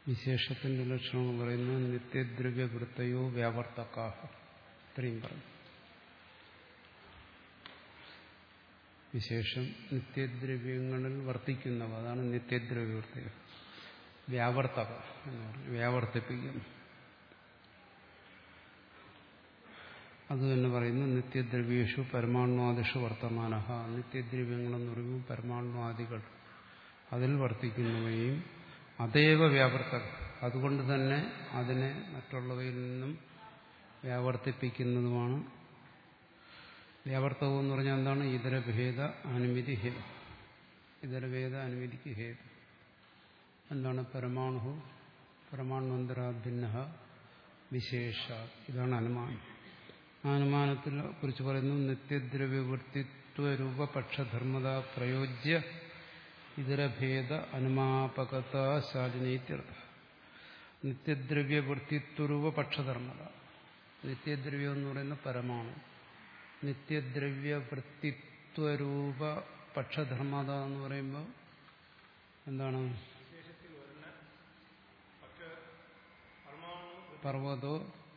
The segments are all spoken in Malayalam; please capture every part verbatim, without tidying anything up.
വിശേഷത്തിന്റെ ലക്ഷണം പറയുന്നത് നിത്യദ്രവ്യവൃത്തയോ വ്യാവർത്തകാഹ. ഇത്രയും പറഞ്ഞു. വിശേഷം നിത്യദ്രവ്യങ്ങളിൽ വർത്തിക്കുന്നവ, അതാണ് നിത്യദ്രവ്യവൃത്തികൾ. വ്യാവർത്തക എന്ന് പറഞ്ഞു, വ്യാവർത്തിപ്പിക്കുന്നു. അത് തന്നെ പറയുന്നു നിത്യദ്രവ്യേഷു പരമാണുവാദിഷു വർത്തമാന. നിത്യദ്രവ്യങ്ങളെന്ന് പറയുമ്പോൾ പരമാണുവാദികൾ അതിൽ വർത്തിക്കുന്നവയും അതേവ വ്യാവർത്തക, അതുകൊണ്ട് തന്നെ അതിനെ മറ്റുള്ളവയിൽ നിന്നും വ്യാവർത്തിപ്പിക്കുന്നതുമാണ്. വ്യാവർത്തകം എന്ന് പറഞ്ഞാൽ എന്താണ്? ഇതരഭേദ അനുമതി ഹേതു. ഇതരഭേദ അനുമതിക്ക് ഹേതു എന്താണ്? പരമാണു പരമാണുവന്തരാഭിന്ന വിശേഷ. ഇതാണ് അനുമാനം. ആ അനുമാനത്തിനെ കുറിച്ച് പറയുന്നു നിത്യദ്രവ്യവൃത്തിത്വരൂപ പക്ഷധർമ്മത പ്രയോജ്യ ഇതരഭേദ അനുമാപകത ശാലിനീത്യർത്ഥ. നിത്യദ്രവ്യവൃത്തിത്വരൂപ പക്ഷധർമ്മത. നിത്യദ്രവ്യം എന്ന് പറയുന്ന പരമാണു. നിത്യദ്രവ്യവൃത്തിത്വരൂപ പക്ഷധർമ്മത എന്ന് പറയുമ്പോൾ എന്താണ്? പർവ്വതോ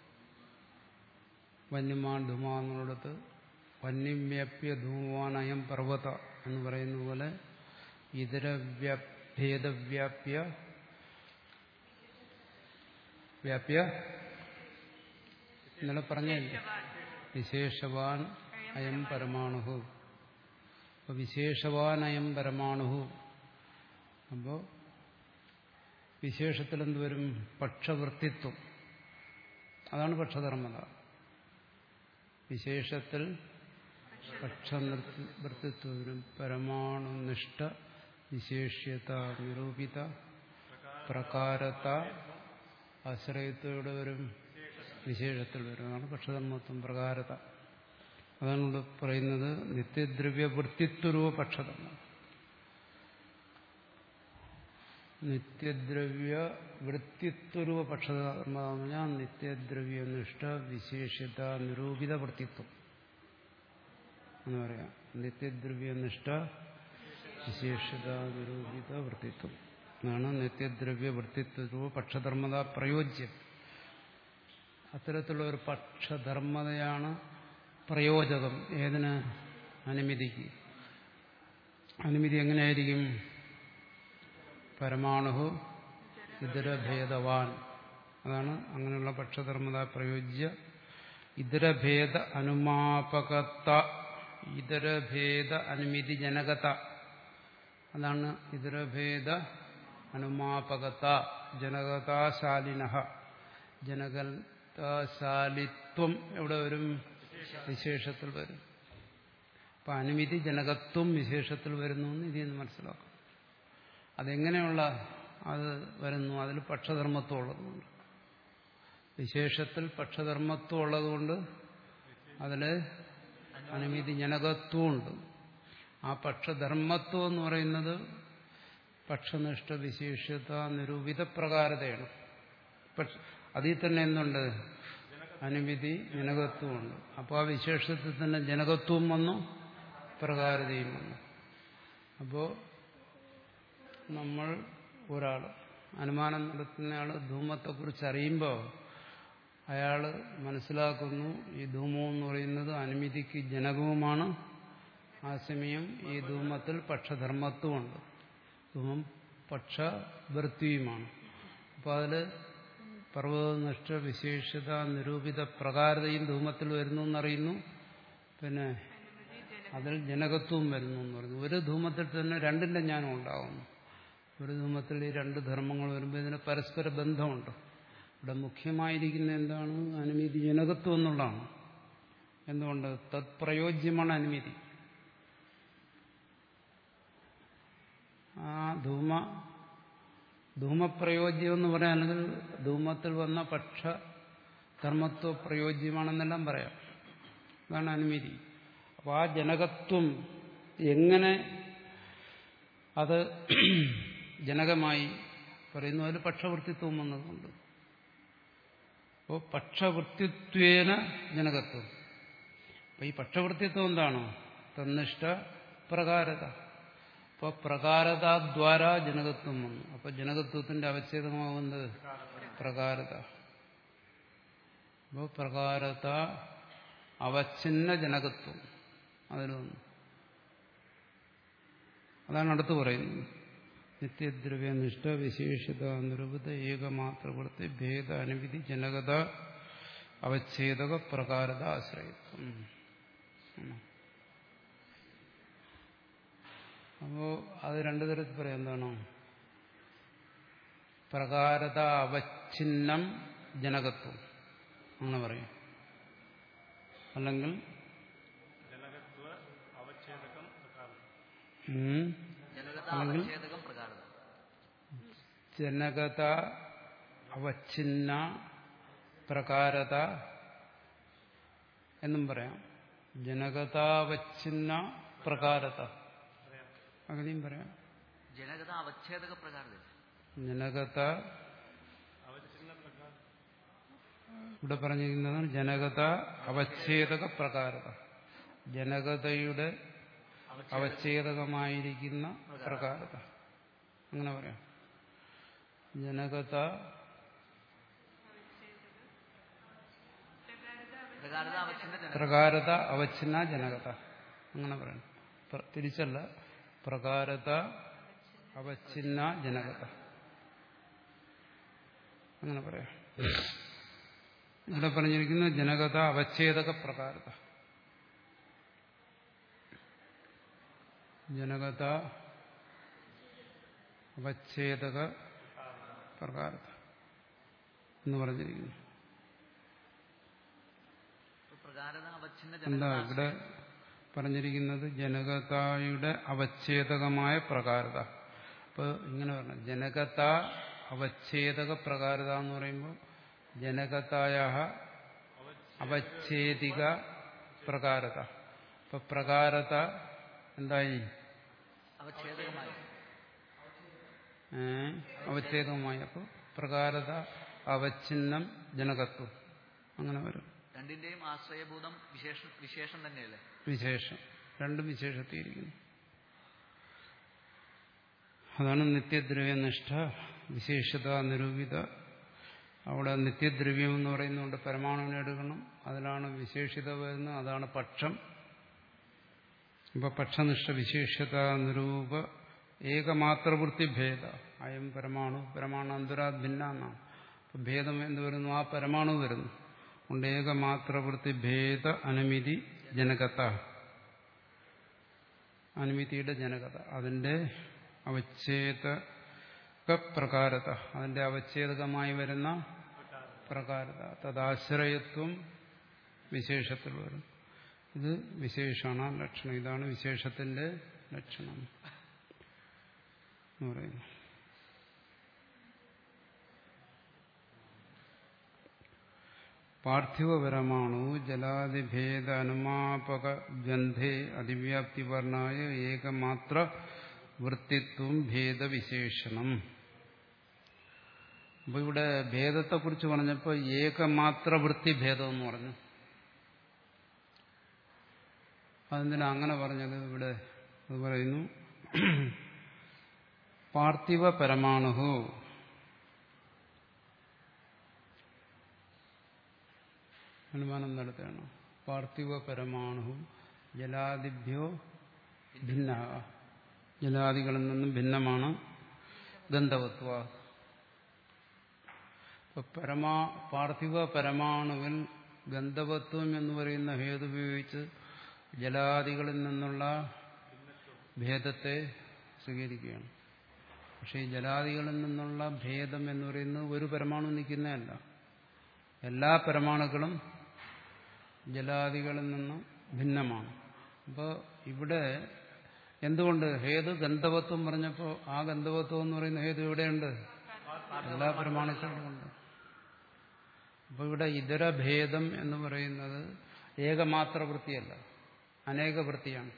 വന്യമാൻ ധൂമാ എന്നുള്ളിടത്ത് വന്യം വ്യാപ്യ ധൂമാനയം പർവ്വത എന്ന് പറയുന്ന പോലെ ഇതര ഭേദവ്യാപ്യ വ്യാപ്യ ഇന്നലെ പറഞ്ഞില്ലേ വിശേഷവാൻ അയം പരമാണു. അപ്പൊ വിശേഷവാൻ അയം പരമാണു. അപ്പോ വിശേഷത്തിൽ എന്തുവരും? പക്ഷവൃത്തിത്വം. അതാണ് പക്ഷധർമ്മത. വിശേഷത്തിൽ പക്ഷവൃത്തിത്വം വരും. പരമാണുനിഷ്ഠ വിശേഷ്യത നിരൂപിത പ്രകാരത ആശ്രയത്തോടെ വരും. വിശേഷത്തിൽ വരും. അതാണ് പക്ഷധർമ്മത്വം, പ്രകാരത. അതാണ് ഇവിടെ പറയുന്നത് നിത്യദ്രവ്യവൃത്തിത്വരൂപ പക്ഷധർമ്മം. നിത്യദ്രവ്യ വൃത്തിത്വരൂപ പക്ഷധർമ്മ എന്ന് പറഞ്ഞാൽ നിത്യദ്രവ്യനിഷ്ഠ വിശേഷ്യത നിരൂപിത വൃത്തിത്വം എന്ന് പറയാം. നിത്യദ്രവ്യനിഷ്ഠ വിശേഷ്യത നിരൂപിത വൃത്തിത്വം എന്നാണ് നിത്യദ്രവ്യ വൃത്തിത്വരൂപ പക്ഷധർമ്മത പ്രയോജ്യം. അത്തരത്തിലുള്ള ഒരു പക്ഷധർമ്മതയാണ് പ്രയോജകം. ഏതിന്? അനുമതിക്ക്. അനുമതി എങ്ങനെയായിരിക്കും? പരമാണു ഇതരഭേദവാൻ. അതാണ് അങ്ങനെയുള്ള പക്ഷധർമ്മത പ്രയോജ്യ ഇതരഭേദ അനുമാപകത, ഇതരഭേദ അനുമതി ജനകത. അതാണ് ഇതരഭേദ അനുമാപകത ജനകതാശാലിന. ജനകതാശാലിത്വം എവിടെ വരും? വിശേഷത്തിൽ വരും. അപ്പൊ അനുമതി ജനകത്വം വിശേഷത്തിൽ വരുന്നു എന്ന് ഇതിൽ നിന്ന് മനസ്സിലാക്കും. അതെങ്ങനെയുള്ള അത് വരുന്നു? അതിൽ പക്ഷധർമ്മത്വം ഉള്ളതുകൊണ്ട്. വിശേഷത്തിൽ പക്ഷധർമ്മത്വം ഉള്ളതുകൊണ്ട് അതിൽ അനുമതി ജനകത്വമുണ്ട്. ആ പക്ഷധർമ്മത്വം എന്ന് പറയുന്നത് പക്ഷനിഷ്ഠ വിശേഷ്യത നിരൂപിത പ്രകാരതയാണ്. അതിൽ തന്നെ എന്തുണ്ട്? അനുമതി ജനകത്വമുണ്ട്. അപ്പോൾ ആ വിശേഷത്തിൽ തന്നെ ജനകത്വം വന്നു, പ്രകാരതയും വന്നു. അപ്പോൾ നമ്മൾ ഒരാൾ അനുമാനം നടത്തുന്നയാൾ ധൂമത്തെക്കുറിച്ച് അറിയുമ്പോൾ അയാൾ മനസ്സിലാക്കുന്നു ഈ ധൂമം എന്ന് പറയുന്നത് അനുമതിക്ക് ജനകവുമാണ്, ആ സമയം ഈ ധൂമത്തിൽ പക്ഷധർമ്മത്വമുണ്ട്. ധൂമം പക്ഷവൃത്തിയുമാണ്. അപ്പോൾ അതിൽ പർവ്വതനിഷ്ഠ വിശേഷത നിരൂപിത പ്രകാരതയും ധൂമത്തിൽ വരുന്നു എന്നറിയുന്നു. പിന്നെ അതിൽ ജനകത്വവും വരുന്നു എന്ന് പറയുന്നു. ഒരു ധൂമത്തിൽ തന്നെ രണ്ടിന്റെ ജ്ഞാനം ഉണ്ടാകുന്നു. ഒരു ധൂമത്തിൽ ഈ രണ്ട് ധർമ്മങ്ങൾ വരുമ്പോൾ ഇതിന് പരസ്പര ബന്ധമുണ്ട്. ഇവിടെ മുഖ്യമായിരിക്കുന്ന എന്താണ്? അനുമതി ജനകത്വം എന്നുള്ളതാണ്. എന്തുകൊണ്ട്? തത് പ്രയോജ്യമാണ് അനുമതി. ആ ധൂമ ധൂമപ്രയോജ്യം എന്ന് പറയാനെങ്കിൽ ധൂമത്തിൽ വന്ന പക്ഷ ധർമ്മത്വ പ്രയോജ്യമാണെന്നെല്ലാം പറയാം. അതാണ് അനുമതി. അപ്പോൾ ആ ജനകത്വം എങ്ങനെ അത് ജനകമായി പറയുന്നു? അതിൽ പക്ഷവൃത്തിത്വം വന്നതുകൊണ്ട്. അപ്പോൾ പക്ഷവൃത്തിത്വേന ജനകത്വം. അപ്പൊ ഈ പക്ഷവൃത്തിത്വം എന്താണ്? തന്നിഷ്ഠ പ്രകാരത. അപ്പൊ പ്രകാരതാദ്വാര ജനകത്വം വന്നു. അപ്പൊ ജനകത്വത്തിന്റെ അവച്ഛേദമാവുന്നത് പ്രകാരത. അപ്പോ പ്രകാരത അവച്ഛിന്ന ജനകത്വം അതിന് വന്നു. അതാണ് അടുത്ത് പറയുന്നത്. നിത്യദ്രവ്യനിഷ്ഠ വിശേഷിത നിരൂപിത ഏകമാത്രവൃത്തി ഭേദ അനുവിധി ജനകത അവച്ഛേദക പ്രകാരത ആശ്രയത്വം. അപ്പോ അത് രണ്ടു തരത്തിൽ പറയാം. എന്താണോ പ്രകാരത അവച്ഛിന്നം ജനകത്വം അങ്ങനെ പറയും. അല്ലെങ്കിൽ അല്ലെങ്കിൽ ജനകത അവച്ഛിന്ന പ്രകാരത എന്നും പറയാം. ജനകതാവച്ഛിന്ന പ്രകാരത അങ്ങനെയും പറയാം. ജനകത അവച്ഛേദക പ്രകാരത. ജനകത ഇവിടെ പറഞ്ഞിരിക്കുന്നതാണ് ജനകത അവച്ഛേദക പ്രകാരത. ജനകതയുടെ അവച്ഛേദകമായിരിക്കുന്ന പ്രകാരത അങ്ങനെ പറയാം. ജനകത പ്രകാരത അവച്ഛിന്ന ജനകത അങ്ങനെ പറയണം. തിരിച്ചല്ല, പ്രകാരത അവച്ഛിന്ന ജനകത അങ്ങനെ പറയാം. ഇവിടെ പറഞ്ഞിരിക്കുന്ന ജനകത അവച്ഛേദക പ്രകാരത. ജനകത അവച്ഛേദക പ്രകാരത എന്ന് പറഞ്ഞിരിക്കുന്നു. എന്താ ഇവിടെ പറഞ്ഞിരിക്കുന്നത്? ജനകതായുടെ അവച്ഛേദകമായ പ്രകാരത. അപ്പൊ ഇങ്ങനെ പറഞ്ഞു, ജനകത അവച്ഛേദക പ്രകാരത എന്ന് പറയുമ്പോൾ ജനകതായ അവച്ഛേദിക പ്രകാരത. അപ്പൊ പ്രകാരത എന്തായി? ഏ അവച്ഛേദകമായി. അപ്പൊ പ്രകാരത അവച്ഛിന്നം ജനകത്വം അങ്ങനെ വരും. രണ്ടിന്റെയും ആശ്രയഭൂതം വിശേഷം തന്നെയല്ലേ? വിശേഷം. രണ്ടും വിശേഷത്തിയിരിക്കുന്നു. അതാണ് നിത്യദ്രവ്യനിഷ്ഠ വിശേഷത നിരൂപിത. അവിടെ നിത്യദ്രവ്യം എന്ന് പറയുന്നതുകൊണ്ട് പരമാണുവിനെ എടുക്കണം. അതിലാണ് വിശേഷിത വരുന്നത്. അതാണ് പക്ഷം. ഇപ്പൊ പക്ഷനിഷ്ഠ വിശേഷത നിരൂപ ഏകമാത്രവൃത്തി ഭേദ. അയം പരമാണു പരമാണു അന്തരാത് ഭിന്ന എന്നാണ്. അപ്പൊ ഭേദം എന്ന് വരുന്നു ആ പരമാണു വരുന്നു. കൊണ്ട് ഏകമാത്രവൃത്തി ഭേദ അനുമിതി ജനകത. അനുമിതിയുടെ ജനകത അതിന്റെ അവച്ഛേദക പ്രകാരത, അതിന്റെ അവച്ഛേദകമായി വരുന്ന പ്രകാരത. തദാശ്രയത്വം വിശേഷത്തിൽ വരും. ഇത് വിശേഷണ ലക്ഷണം. ഇതാണ് വിശേഷത്തിന്റെ ലക്ഷണം എന്ന് പറയുന്നു. പാർത്ഥിവപരമാണു ജലാദിഭേദ അനുമാപക ഗന്ധേ അതിവ്യാപ്തി വർണ്ണായ ഏകമാത്ര വൃത്തിത്വം ഭേദവിശേഷണം. അപ്പൊ ഇവിടെ ഭേദത്തെക്കുറിച്ച് പറഞ്ഞപ്പോൾ ഏകമാത്ര വൃത്തി ഭേദം എന്ന് പറഞ്ഞു. അതെന്തിനാ അങ്ങനെ പറഞ്ഞത്? ഇവിടെ അത് പറയുന്നു, പാർത്ഥിവ പരമാണുഹു അനുമാനം നടത്തുകയാണ്. പാർത്ഥിവ പരമാണു ജലാദിഭ്യോ ഭിന്ന, ജലാദികളിൽ നിന്നും ഭിന്നമാണ് ഗന്ധവത്വ. പരമാ പാർത്ഥിവ പരമാണുവിൽ ഗന്ധവത്വം എന്ന് പറയുന്ന ഹേതു ഉപയോഗിച്ച് ജലാദികളിൽ നിന്നുള്ള ഭേദത്തെ സ്വീകരിക്കുകയാണ്. പക്ഷേ ഈ ജലാദികളിൽ നിന്നുള്ള ഭേദം എന്ന് പറയുന്നത് ഒരു പരമാണു നിൽക്കുന്നതല്ല. എല്ലാ പരമാണുക്കളും ജലാദികളിൽ നിന്ന് ഭിന്നമാണ്. അപ്പോൾ ഇവിടെ എന്തുകൊണ്ട് ഹേതു ഗന്ധവത്വം പറഞ്ഞപ്പോൾ ആ ഗന്ധവത്വം എന്ന് പറയുന്ന ഹേതു എവിടെയുണ്ട്? എല്ലാ പരമാണുക്കളുമുണ്ട്. അപ്പോൾ ഇവിടെ ഇതര ഭേദം എന്ന് പറയുന്നത് ഏകമാത്ര വൃത്തിയല്ല, അനേക വൃത്തിയാണ്.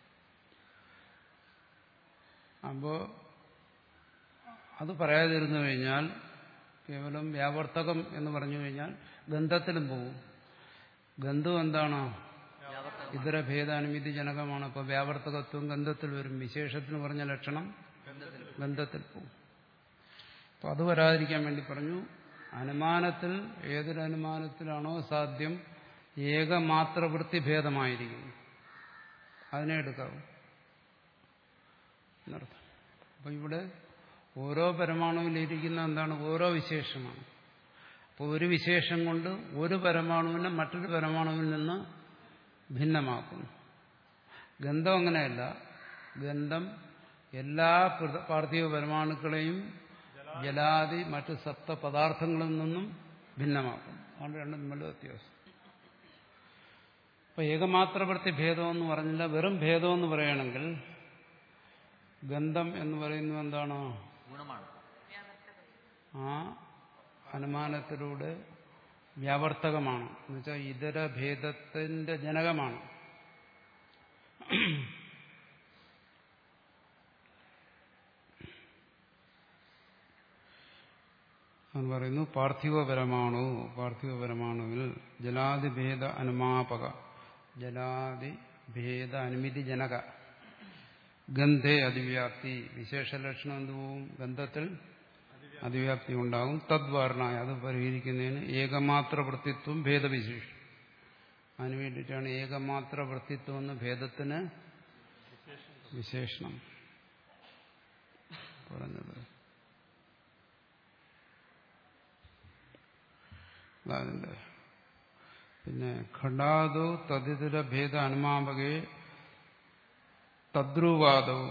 അപ്പോൾ അത് പറയാതിരുന്നു കഴിഞ്ഞാൽ കേവലം വ്യാവർത്തകം എന്ന് പറഞ്ഞു കഴിഞ്ഞാൽ ഗന്ധത്തിലും പോകും. ഗന്ധം എന്താണോ ഇതര ഭേദാനുമതി ജനകമാണ്. അപ്പോൾ വ്യാവർത്തകത്വം ഗന്ധത്തിൽ വരും. വിശേഷത്തിന് പറഞ്ഞ ലക്ഷണം ഗന്ധത്തിൽ പോകും. അപ്പോൾ അത് വരാതിരിക്കാൻ വേണ്ടി പറഞ്ഞു, അനുമാനത്തിൽ ഏതൊരു അനുമാനത്തിലാണോ സാധ്യം ഏകമാത്രവൃത്തി ഭേദമായിരിക്കുന്നു അതിനെ എടുക്കാവും എന്നർത്ഥം. അപ്പം ഇവിടെ ഓരോ പരമാണുവിലിരിക്കുന്ന എന്താണ്? ഓരോ വിശേഷമാണ്. അപ്പോൾ ഒരു വിശേഷം കൊണ്ട് ഒരു പരമാണുവിനെ മറ്റൊരു പരമാണുവിൽ നിന്ന് ഭിന്നമാക്കുന്നു. ഗന്ധം അങ്ങനെയല്ല. ഗന്ധം എല്ലാ പാർത്ഥിവ പരമാണുക്കളെയും ജലാദി മറ്റ് സപ്ത പദാർത്ഥങ്ങളിൽ നിന്നും ഭിന്നമാക്കും. അതുകൊണ്ട് രണ്ടും തമ്മിൽ വ്യത്യാസം. അപ്പൊ ഏകമാത്രവൃത്തി ഭേദമെന്ന് പറഞ്ഞില്ല, വെറും ഭേദമെന്ന് പറയുകയാണെങ്കിൽ ഗന്ധം എന്ന് പറയുന്നത് എന്താണ്? ഗുണമാണ്. ആ അനുമാനത്തിലൂടെ വ്യാവർത്തകമാണ്. എന്നുവെച്ചാൽ ഇതര ഭേദത്തിന്റെ ജനകമാണ്. എന്ന് പറയുന്നു പാർത്ഥിവ പരമാണു. പാർത്ഥിവ പരമാണുവിൽ ജലാദിഭേദ അനുമാപക, ജലാദിഭേദ അനുമതി ജനക ഗന്ധേ അതിവ്യാപ്തി. വിശേഷലക്ഷണം എന്തുപോകും? ഗന്ധത്തിൽ അതിവ്യാപ്തി ഉണ്ടാകും. തദ്വാരണായ, അത് പരിഹരിക്കുന്നതിന് ഏകമാത്ര വൃത്തിത്വം ഭേദവിശേഷം. അതിനു വേണ്ടിയിട്ടാണ് ഏകമാത്ര വൃത്തിത്വം എന്ന ഭേദത്തിന് വിശേഷണം പറഞ്ഞത്. അതിന്റെ പിന്നെ ഖണ്ഡാദോ തദിതര ഭേദ അനുമാപകേ തദ്രുവാദോ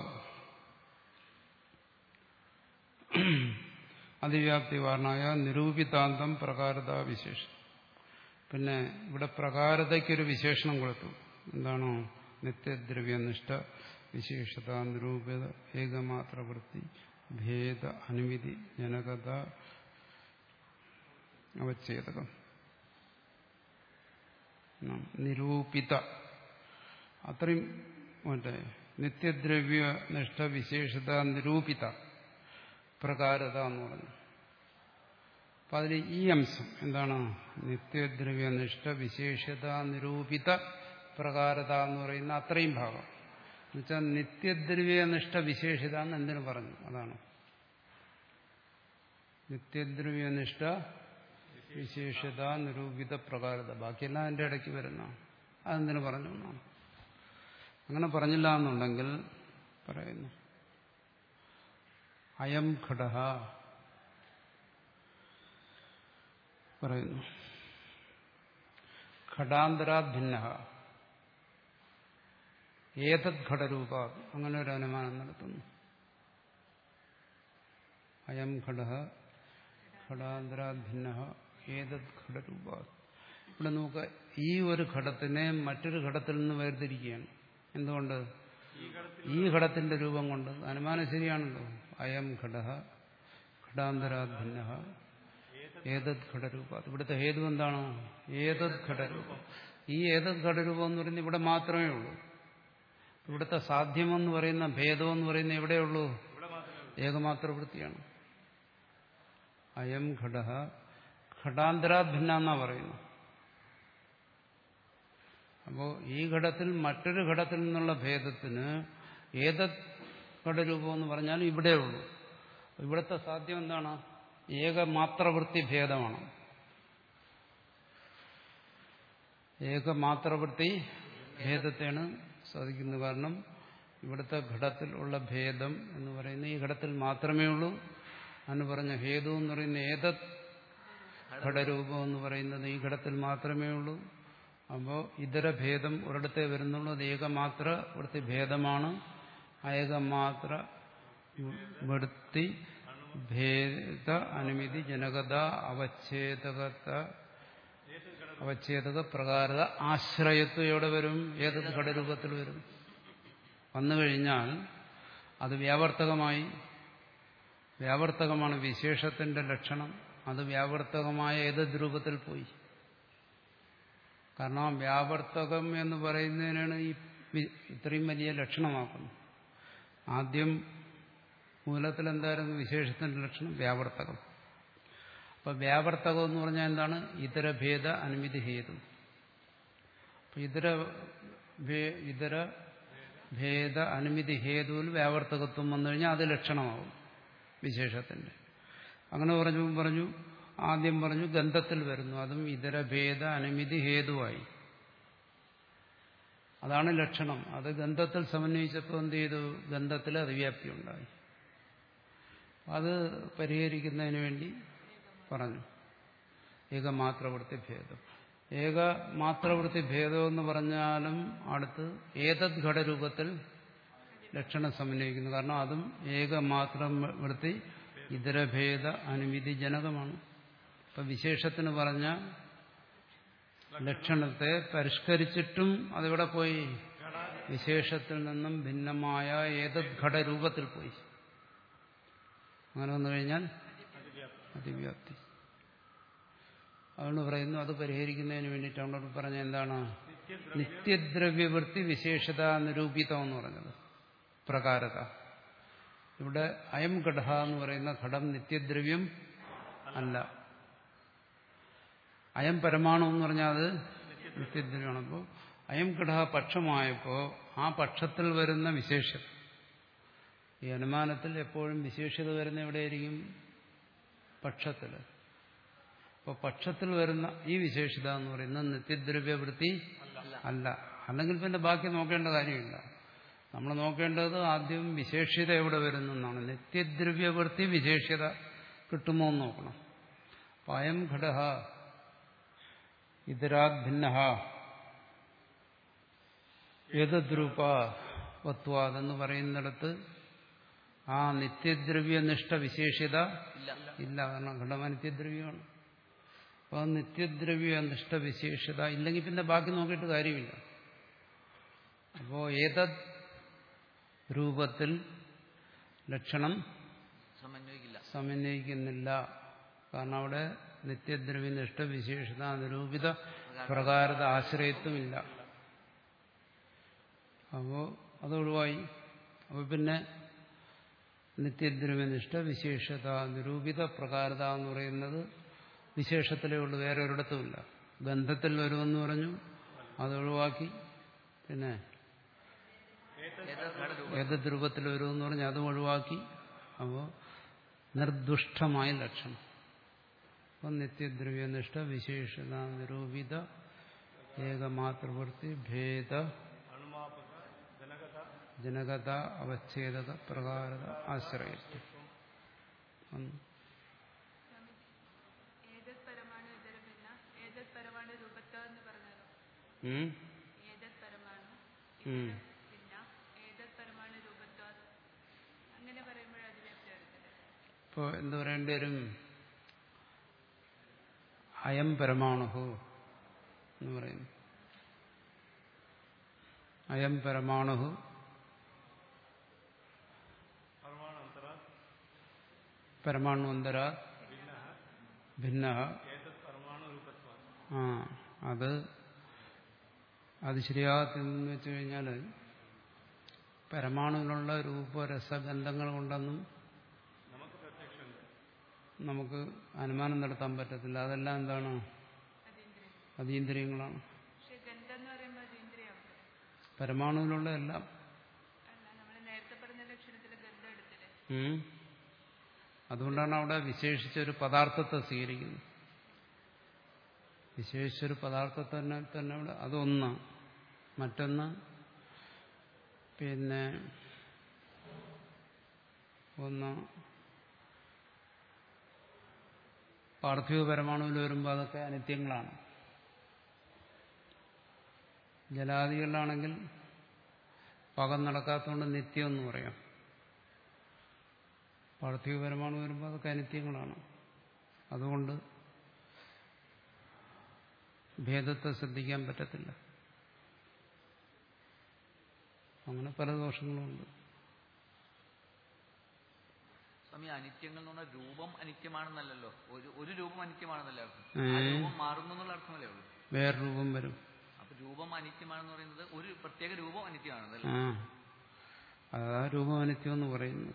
അതിവ്യാപ്തി വാരണായ നിരൂപിതാന്തം പ്രകാരത വിശേഷം. പിന്നെ ഇവിടെ പ്രകാരതയ്ക്കൊരു വിശേഷണം കൊടുത്തു. എന്താണോ? നിത്യദ്രവ്യനിഷ്ഠ വിശേഷത നിരൂപിത ഏകമാത്ര വൃത്തി ഭേദ അനുമതി ജനകത അവച്ഛേദകം. നിരൂപിത അത്രയും മറ്റേ നിത്യദ്രവ്യനിഷ്ഠ വിശേഷത നിരൂപിത പ്രകാരത എന്ന് പറഞ്ഞു. അപ്പൊ അതിൽ ഈ അംശം എന്താണ്? നിത്യദ്രവ്യനിഷ്ഠ വിശേഷത നിരൂപിത പ്രകാരത എന്ന് പറയുന്ന അത്രയും ഭാഗം എന്നുവെച്ചാൽ നിത്യദ്രവ്യനിഷ്ഠ വിശേഷത എന്ന് എന്തിനു പറഞ്ഞു? അതാണ് നിത്യദ്രവ്യനിഷ്ഠ വിശേഷത നിരൂപിത പ്രകാരത. ബാക്കിയെല്ലാം അതിൻ്റെ ഇടയ്ക്ക് വരുന്ന അതെന്തിനു പറഞ്ഞു എന്നാണ്. അങ്ങനെ പറഞ്ഞില്ല എന്നുണ്ടെങ്കിൽ പറയുന്നു അയം ഘടഃ പറയുന്നു ഘടാന്തരാത് ഭിന്നഃ ഏതദ് ഘടരൂപാത്. അങ്ങനെ ഒരു അനുമാനം നടത്തുന്നു. അയം ഘടഃ ഘടാന്തരാത് ഭിന്നഃ ഏതദ് ഘടരൂപാത്. ഇവിടെ നമുക്ക് ഈ ഒരു ഘടത്തിനെ മറ്റൊരു ഘടത്തിൽ നിന്ന് വേർതിരിക്കുകയാണ്. എന്തുകൊണ്ട്? ഈ ഘടത്തിന്റെ രൂപം കൊണ്ട്. അനുമാനം ശരിയാണല്ലോ. അയം ഘടഃ ഘടാന്തരാത് ഭിന്നഃ ഏതദ് ഘടരൂപാത്. ഇവിടുത്തെ ഹേതു എന്താണ്? ഏതദ് ഘടരൂപം. ഈ ഏതദ് ഘടരൂപം എന്ന് പറയുന്നത് ഇവിടെ മാത്രമേ ഉള്ളൂ. ഇവിടുത്തെ സാധ്യമെന്ന് പറയുന്ന ഭേദം എന്ന് പറയുന്നത് എവിടെയുള്ളൂ? ഏകമാത്ര വൃത്തിയാണ്. അയം ഘടഃ ഘടാന്തരാത് ഭിന്ന എന്നാ പറയുന്നു. അപ്പോ ഈ ഘടത്തിൽ മറ്റൊരു ഘടത്തിൽ നിന്നുള്ള ഭേദത്തിന് ഏതദ് ഘടരൂപം എന്ന് പറഞ്ഞാൽ ഇവിടെയുള്ളൂ. ഇവിടുത്തെ സാധ്യം എന്താണ്? ഏകമാത്രവൃത്തി ഭേദമാണ്. ഏകമാത്രവൃത്തി ഭേദത്തെയാണ് സാധിക്കുന്നത്. കാരണം ഇവിടുത്തെ ഘടത്തിൽ ഉള്ള ഭേദം എന്ന് പറയുന്നത് ഈ ഘടത്തിൽ മാത്രമേ ഉള്ളൂ. അന്ന് പറഞ്ഞ ഹേതു എന്ന് പറയുന്ന ഏതദ് ഘടരൂപം എന്ന് പറയുന്നത് ഈ ഘടത്തിൽ മാത്രമേ ഉള്ളൂ. അപ്പോൾ ഇതര ഭേദം ഒരിടത്തേ വരുന്നുള്ളൂ. അത് ഏകമാത്ര വൃത്തി ഭേദമാണ്. ഏകമാത്ര വൃത്തി ഭേദ അനുമതി ജനകത അവച്ഛേദകത അവച്ഛേദക പ്രകാരത ആശ്രയത്വം എവിടെ വരും? ഏതത് ഘടരൂപത്തിൽ വരും. വന്നു കഴിഞ്ഞാൽ അത് വ്യാവർത്തകമായി. വ്യാവർത്തകമാണ് വിശേഷത്തിന്റെ ലക്ഷണം. അത് വ്യാവർത്തകമായ ഏതത് രൂപത്തിൽ പോയി. കാരണം വ്യാവർത്തകം എന്ന് പറയുന്നതിനാണ് ഈ ഇത്രയും വലിയ ലക്ഷണമാക്കുന്നത്. ആദ്യം മൂലത്തിൽ എന്തായിരുന്നു? വിശേഷത്തിന്റെ ലക്ഷണം വ്യാവർത്തകം. അപ്പൊ വ്യാവർത്തകം എന്ന് പറഞ്ഞാൽ എന്താണ്? ഇതര ഭേദ അനുമതി ഹേതു. അപ്പൊ ഇതര ഇതര ഭേദ അനുമതി ഹേതുവിൽ വ്യാവർത്തകത്വം വന്നു കഴിഞ്ഞാൽ അത് ലക്ഷണമാവും വിശേഷത്തിന്റെ. അങ്ങനെ പറഞ്ഞു പറഞ്ഞു ആദ്യം പറഞ്ഞു ഗന്ധത്തിൽ വരുന്നു, അതും ഇതര ഭേദ അനുമതി ഹേതുവായി. അതാണ് ലക്ഷണം. അത് ഗന്ധത്തിൽ സമന്വയിച്ചപ്പോൾ എന്ത് ചെയ്തു? ഗന്ധത്തിൽ അതിവ്യാപ്തി ഉണ്ടായി. അത് പരിഹരിക്കുന്നതിന് വേണ്ടി പറഞ്ഞു ഏകമാത്രവൃത്തി ഭേദം. ഏകമാത്രവൃത്തി ഭേദം എന്ന് പറഞ്ഞാലും അടുത്ത് ഏതദ് ഘടരൂപത്തിൽ ലക്ഷണം സമന്വയിക്കുന്നു. കാരണം അതും ഏകമാത്രം വൃത്തി ഇതരഭേദ അനുമതി ജനകമാണ്. ഇപ്പൊ വിശേഷത്തിന് പറഞ്ഞ ലക്ഷണത്തെ പരിഷ്കരിച്ചിട്ടും അതിവിടെ പോയി വിശേഷത്തിൽ നിന്നും ഭിന്നമായ ഏതദ് ഘടരൂപത്തിൽ പോയി. അങ്ങനെ വന്നു കഴിഞ്ഞാൽ അതിവ്യാപ്തി. അതുകൊണ്ട് പറയുന്നു അത് പരിഹരിക്കുന്നതിന് വേണ്ടിയിട്ട് അവിടെ പറഞ്ഞ എന്താണ് നിത്യദ്രവ്യവൃത്തി വിശേഷത നിരൂപിതം എന്ന് പറഞ്ഞത് പ്രകാരത. ഇവിടെ അയം ഘട എന്ന് പറയുന്ന ഘടം നിത്യദ്രവ്യം അല്ല. അയം പരമാണു എന്ന് പറഞ്ഞാൽ അത് നിത്യദ്രവ്യമാണ്. അപ്പോൾ അയം ഘട പക്ഷമായപ്പോൾ ആ പക്ഷത്തിൽ വരുന്ന വിശേഷം, ഈ അനുമാനത്തിൽ എപ്പോഴും വിശേഷത വരുന്ന എവിടെയായിരിക്കും? പക്ഷത്തിൽ. അപ്പോൾ പക്ഷത്തിൽ വരുന്ന ഈ വിശേഷത എന്ന് പറയുന്നത് നിത്യദ്രവ്യവൃത്തി അല്ല. അല്ലെങ്കിൽ പിന്നെ ബാക്കി നോക്കേണ്ട കാര്യമില്ല. നമ്മൾ നോക്കേണ്ടത് ആദ്യം വിശേഷ്യത എവിടെ വരുന്നു എന്നാണ്. നിത്യദ്രവ്യവൃത്തി വിശേഷ്യത കിട്ടുമോ എന്ന് നോക്കണം. അയം ഘട ഇതരാത് ഭിന്ന ഏതദ്രൂപവത്വാദെന്ന് പറയുന്നിടത്ത് ആ നിത്യദ്രവ്യനിഷ്ഠ വിശേഷ്യത ഇല്ല. കാരണം ഘടമ നിത്യദ്രവ്യമാണ്. അപ്പോൾ നിത്യദ്രവ്യനിഷ്ഠ വിശേഷ്യത ഇല്ലെങ്കിൽ പിന്നെ ബാക്കി നോക്കിയിട്ട് കാര്യമില്ല. അപ്പോൾ ഏതദ് രൂപത്തിൽ ലക്ഷണം സമന്വയിക്കുന്നില്ല. കാരണം അവിടെ നിത്യദ്രവ്യനിഷ്ഠ വിശേഷത നിരൂപിത പ്രകാരത ആശ്രയത്വമില്ല. അപ്പോൾ അത് ഒഴിവായി. അപ്പോൾ പിന്നെ നിത്യദ്രവ്യനിഷ്ഠ വിശേഷത നിരൂപിത പ്രകാരത എന്ന് പറയുന്നത് വിശേഷത്തിലേ ഉള്ളൂ, വേറെ ഒരിടത്തുമില്ല. ഗന്ധത്തിൽ വരുമെന്ന് പറഞ്ഞു, അത് ഒഴിവാക്കി. പിന്നെ ഏതദ് രൂപത്തിൽ വരുമെന്ന് പറഞ്ഞു, അതും ഒഴിവാക്കി. അപ്പോൾ നിർദുഷ്ടമായ ലക്ഷണം. അപ്പം നിത്യദ്രവ്യനിഷ്ഠ വിശേഷത നിരൂപിത ഏകമാത്രവൃത്തി ഭേദ ജനകത അവച്ഛേദക പ്രകാരത ആശ്രയത്വം. ഇപ്പോ എന്ത് പറയേണ്ടി വരും? അയം പരമാണുഹു എന്ന് പറയുന്നു. അയം പരമാണുഹു പരമാണുന്തരാ ഭിന്ന. ആ അത് അത് ശരിയാകത്തെന്ന് വെച്ചു കഴിഞ്ഞാൽ പരമാണുവിലുള്ള രൂപരസഗന്ധങ്ങൾ കൊണ്ടൊന്നും നമുക്ക് അനുമാനം നടത്താൻ പറ്റത്തില്ല. അതെല്ലാം എന്താണ്? അതീന്ദ്രിയങ്ങളാണ്. പരമാണുവിലുള്ള എല്ലാം അതുകൊണ്ടാണ് അവിടെ വിശേഷിച്ചൊരു പദാർത്ഥത്തെ സ്വീകരിക്കുന്നത്. വിശേഷിച്ചൊരു പദാർത്ഥത്തെ തന്നെ തന്നെ അവിടെ അതൊന്ന്. മറ്റൊന്ന് പിന്നെ ഒന്ന് പാർത്ഥിവ പരമാണുവിൽ വരുമ്പോൾ അതൊക്കെ അനിത്യങ്ങളാണ്. ജലാദികളിലാണെങ്കിൽ പകം നടക്കാത്തതുകൊണ്ട് നിത്യം എന്ന് പറയാം. പാർത്ഥിവ പരമാണു വരുമ്പോൾ അതൊക്കെ അനിത്യങ്ങളാണ്. അതുകൊണ്ട് ഭേദത്തെ ശ്രദ്ധിക്കാൻ പറ്റത്തില്ല. അങ്ങനെ പല ദോഷങ്ങളുമുണ്ട്. സ്വാമി, അനിത്യങ്ങൾ എന്ന് പറഞ്ഞാൽ രൂപം അനിത്യമാണെന്നല്ലോ. ഒരു ഒരു രൂപം അനിത്യമാണെന്നല്ലേ അർത്ഥം? രൂപം മാറുന്നു എന്നുള്ള അർത്ഥമല്ലേ ഉള്ളൂ. വേറെ രൂപം വരും. അപ്പൊ രൂപം അനിത്യമാണെന്ന് പറയുന്നത് ഒരു പ്രത്യേക രൂപം അനിത്യമാണെന്നല്ലേ? അതാ രൂപം അനിത്യം എന്ന് പറയുന്നു.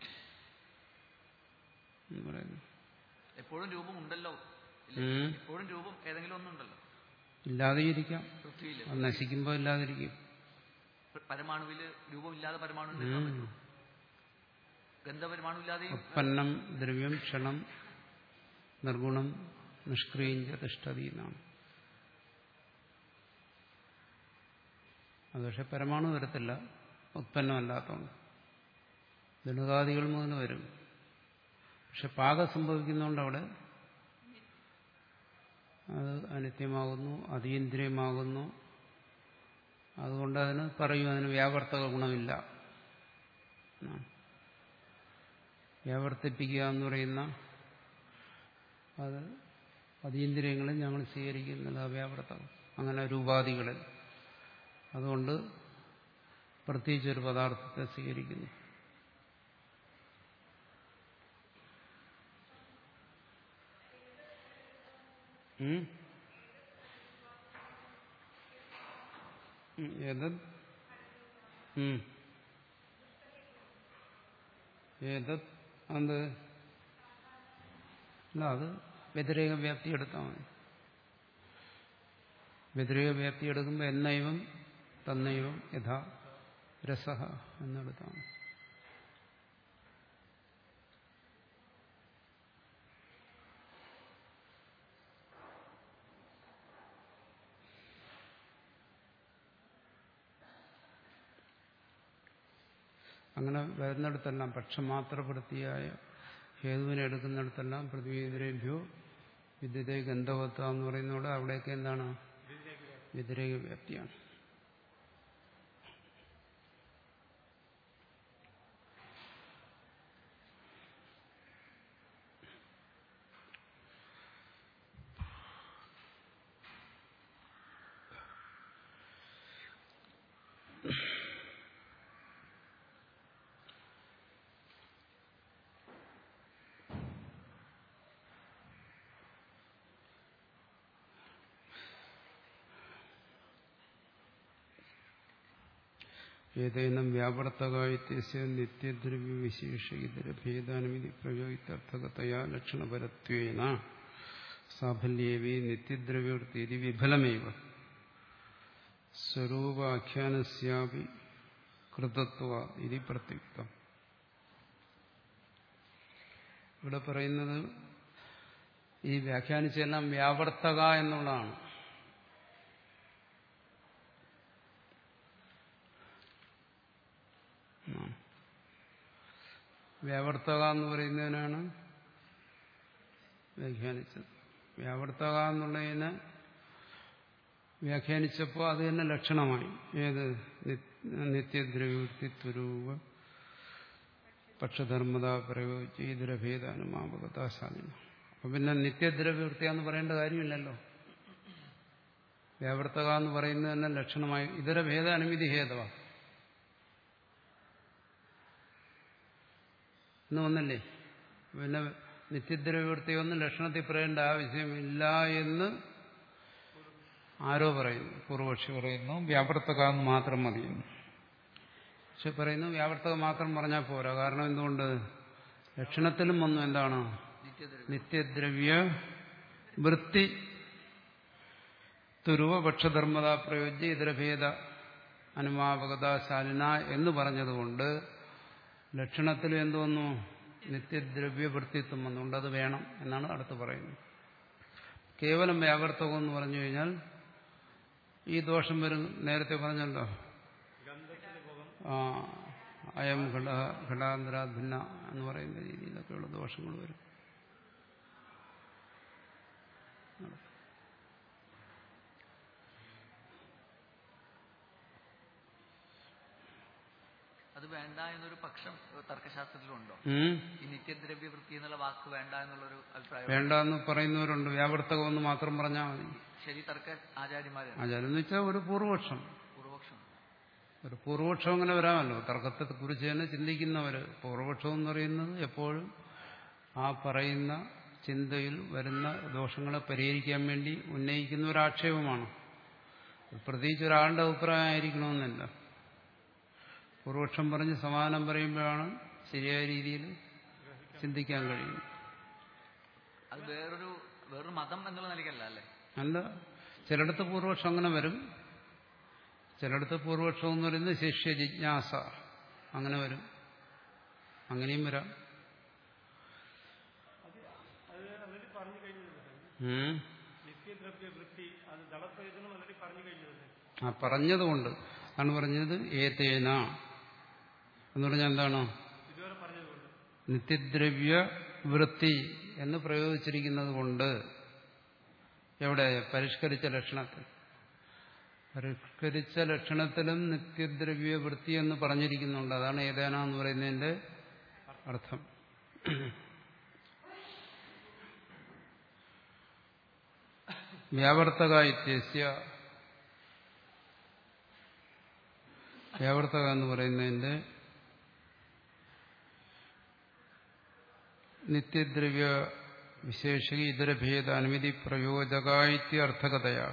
എപ്പോഴും രൂപം ഉണ്ടല്ലോ. എപ്പോഴും രൂപം ഏതെങ്കിലും ഒന്നുണ്ടല്ലോ. ഇല്ലാതെയിരിക്കാം. നശിക്കുമ്പോൾ ഇല്ലാതിരിക്കും. പരമാണുവില് രൂപമില്ലാതെ പരമാണുവിൽ എടുക്കാൻ പറ്റുമോ? ഗന്ധപരമാണുമില്ലാതെയും ഉത്പന്നം ദ്രവ്യം ക്ഷണം നിർഗുണം നിഷ്ക്രിയഞ്ച തിഷ്ഠതി എന്നാണ്. അത് പക്ഷെ പരമാണു വരത്തില്ല, ഉത്പന്നമല്ലാത്തതുകൊണ്ട്. ദണുകാദികൾ മുതൽ വരും. പക്ഷെ പാകം സംഭവിക്കുന്നതുകൊണ്ട് അവിടെ അത് അനിത്യമാകുന്നു, അതീന്ദ്രിയമാകുന്നു. അതുകൊണ്ട് അതിന് പറയും അതിന് വ്യാവർത്തക ഗുണമില്ല. വ്യാവർത്തിപ്പിക്കുക എന്ന് പറയുന്ന അത് അതീന്ദ്രിയങ്ങളിൽ ഞങ്ങൾ സ്വീകരിക്കുന്നത് അവ്യാവർത്തകം, അങ്ങനെ രൂപാദികളിൽ. അതുകൊണ്ട് പ്രത്യേകിച്ചൊരു പദാർത്ഥത്തെ സ്വീകരിക്കുന്നു. ഏതത് ഏതത് അത് അല്ല, അത് വ്യതിരേക വ്യാപ്തി എടുത്താൽ മതി. വ്യതിരേക വ്യാപ്തി എടുക്കുമ്പോൾ എന്നൈവം തന്നൈവം യഥാ രസഃ എന്നെടുത്താണ്. അങ്ങനെ വരുന്നിടത്തെല്ലാം പക്ഷമാത്രപ്രവൃത്തിയായ ഹേതുവിനെ എടുക്കുന്നിടത്തെല്ലാം പ്രതിവേദ്രേഭ്യോ വിദ്യതേ ഗന്ധവത്വ എന്ന് പറയുന്നതോടെ അവിടെയൊക്കെ എന്താണ്? വ്യതിരേക വ്യാപ്തിയാണ്. ഏതേനം വ്യാവർത്തകായിത്യസ്യ നിത്യദ്രവ്യവിശേഷ ഇതര ഭേദാനുമിതി പ്രയോഗിത്യർത്ഥകതയാ ലക്ഷണപരത്വേന സാഫല്യേവി നിത്യദ്രവ്യവൃത്തി വിഫലമേവ സ്വരൂപാഖ്യാനസ്യാപി കൃതത്വ ഇതി പ്രത്യുക്തം. ഇവിടെ പറയുന്നത് ഈ വ്യാഖ്യാനിച്ചെല്ലാം വ്യാവർത്തക എന്നുള്ളതാണ്. വ്യാവർത്തക എന്ന് പറയുന്നതിനാണ് വ്യാഖ്യാനിച്ചത്. വ്യാവർത്തക എന്നുള്ളതിനെ വ്യാഖ്യാനിച്ചപ്പോൾ അത് തന്നെ ലക്ഷണമായി. ഏത്? നിത്യദ്രവ്യവൃത്തി സ്വരൂപ പക്ഷധർമ്മത പ്രയോഗിച്ച് ഇതരഭേദാനുമാപകത സാധന. അപ്പൊ പിന്നെ നിത്യദ്രവ്യവൃത്തി എന്ന് പറയേണ്ട കാര്യമില്ലല്ലോ. വ്യാവർത്തക എന്ന് പറയുന്നത് തന്നെ ലക്ഷണമായി. ഇതരഭേദ അനുമതി ഹേതവ എന്ന് വന്നല്ലേ. പിന്നെ നിത്യദ്രവ്യവൃത്തിയൊന്നും ലക്ഷണത്തിൽ പറയേണ്ട ആവശ്യമില്ല എന്ന് ആരോ പറയുന്നു. പൂർവപക്ഷി പറയുന്നു വ്യാവർത്തക എന്ന് മാത്രം മതിയെന്ന്. പക്ഷെ പറയുന്നു വ്യാവർത്തക മാത്രം പറഞ്ഞാൽ പോരാ. കാരണം എന്തുകൊണ്ട്? ലക്ഷണത്തിലും ഒന്നും എന്താണ്? നിത്യദ്രവ്യ വൃത്തി തുരുവപക്ഷധർമ്മത പ്രയോജ്യ ഇതരഭേദ അനുമാപകത ശാലിന എന്ന് പറഞ്ഞതുകൊണ്ട് ലക്ഷണത്തിലും എന്തോന്നു? നിത്യദ്രവ്യവൃത്തിത്വം വന്നുകൊണ്ട് അത് വേണം എന്നാണ് അടുത്ത് പറയുന്നത്. കേവലം വ്യാവർത്തകം എന്ന് പറഞ്ഞു കഴിഞ്ഞാൽ ഈ ദോഷം വരും. നേരത്തെ പറഞ്ഞല്ലോ, ആ അയം ഘട ഘടാന്തര ഭിന്ന എന്ന് പറയുന്ന രീതിയിലൊക്കെയുള്ള ദോഷങ്ങൾ വരും. അത് വേണ്ട എന്നൊരു പക്ഷം തർക്കശാസ്ത്രത്തിലുണ്ടോ? ഈ നിത്യദ്രവ്യവൃത്തി എന്നുള്ള വാക്ക് വേണ്ട എന്നുള്ളൊരു അഭിപ്രായം വേണ്ട എന്ന് പറയുന്നവരുണ്ട്. വ്യാവർത്തകം എന്ന് മാത്രം പറഞ്ഞാൽ മതി. ശരി, തർക്ക ആചാര്യന്മാര് ആചാര്യം എന്ന് വെച്ചാൽ ഒരു പൂർവപക്ഷം. പൂർവപക്ഷം ഒരു പൂർവപക്ഷം അങ്ങനെ വരാമല്ലോ. തർക്കത്തെ കുറിച്ച് തന്നെ ചിന്തിക്കുന്നവര്. പൂർവപക്ഷം എന്ന് പറയുന്നത് എപ്പോഴും ആ പറയുന്ന ചിന്തയിൽ വരുന്ന ദോഷങ്ങളെ പരിഹരിക്കാൻ വേണ്ടി ഉന്നയിക്കുന്ന ഒരു ആക്ഷേപമാണ്. പ്രത്യേകിച്ച് ഒരാളുടെ അഭിപ്രായം ആയിരിക്കണമെന്നില്ല. പൂർവപക്ഷം പറഞ്ഞ് സമാധാനം പറയുമ്പോഴാണ് ശരിയായ രീതിയിൽ ചിന്തിക്കാൻ കഴിയും. അത് വേറൊരു വേറൊരു മതം എന്നുള്ള നിലയ്ക്കല്ല അല്ലേ? അല്ല, ചിലയിടത്ത് പൂർവപക്ഷം അങ്ങനെ വരും, ചിലയിടത്ത് പൂർവപക്ഷം എന്ന് പറയുന്നത് ശിഷ്യ ജിജ്ഞാസ, അങ്ങനെ വരും, അങ്ങനെയും വരാം. ആ പറഞ്ഞതുകൊണ്ട് ആണ് പറഞ്ഞത് ഏതേന എന്ന് പറഞ്ഞാൽ എന്താണ്? നിത്യദ്രവ്യ വൃത്തി എന്ന് പ്രയോഗിച്ചിരിക്കുന്നത് കൊണ്ട് എവിടെ? പരിഷ്കരിച്ച ലക്ഷണത്തിൽ. പരിഷ്കരിച്ച ലക്ഷണത്തിലും നിത്യദ്രവ്യ വൃത്തി എന്ന് പറഞ്ഞിരിക്കുന്നുണ്ട്. അതാണ് ഏതേന എന്ന് പറയുന്നതിന്റെ അർത്ഥം. വ്യാവർത്തക ഇത്യസ്യ, വ്യാവർത്തക എന്ന് പറയുന്നതിന്റെ നിത്യദ്രവ്യ വിശേഷിക ഇതരഭേദ അനുമതി പ്രയോജകായിത്യർത്ഥകതയാ.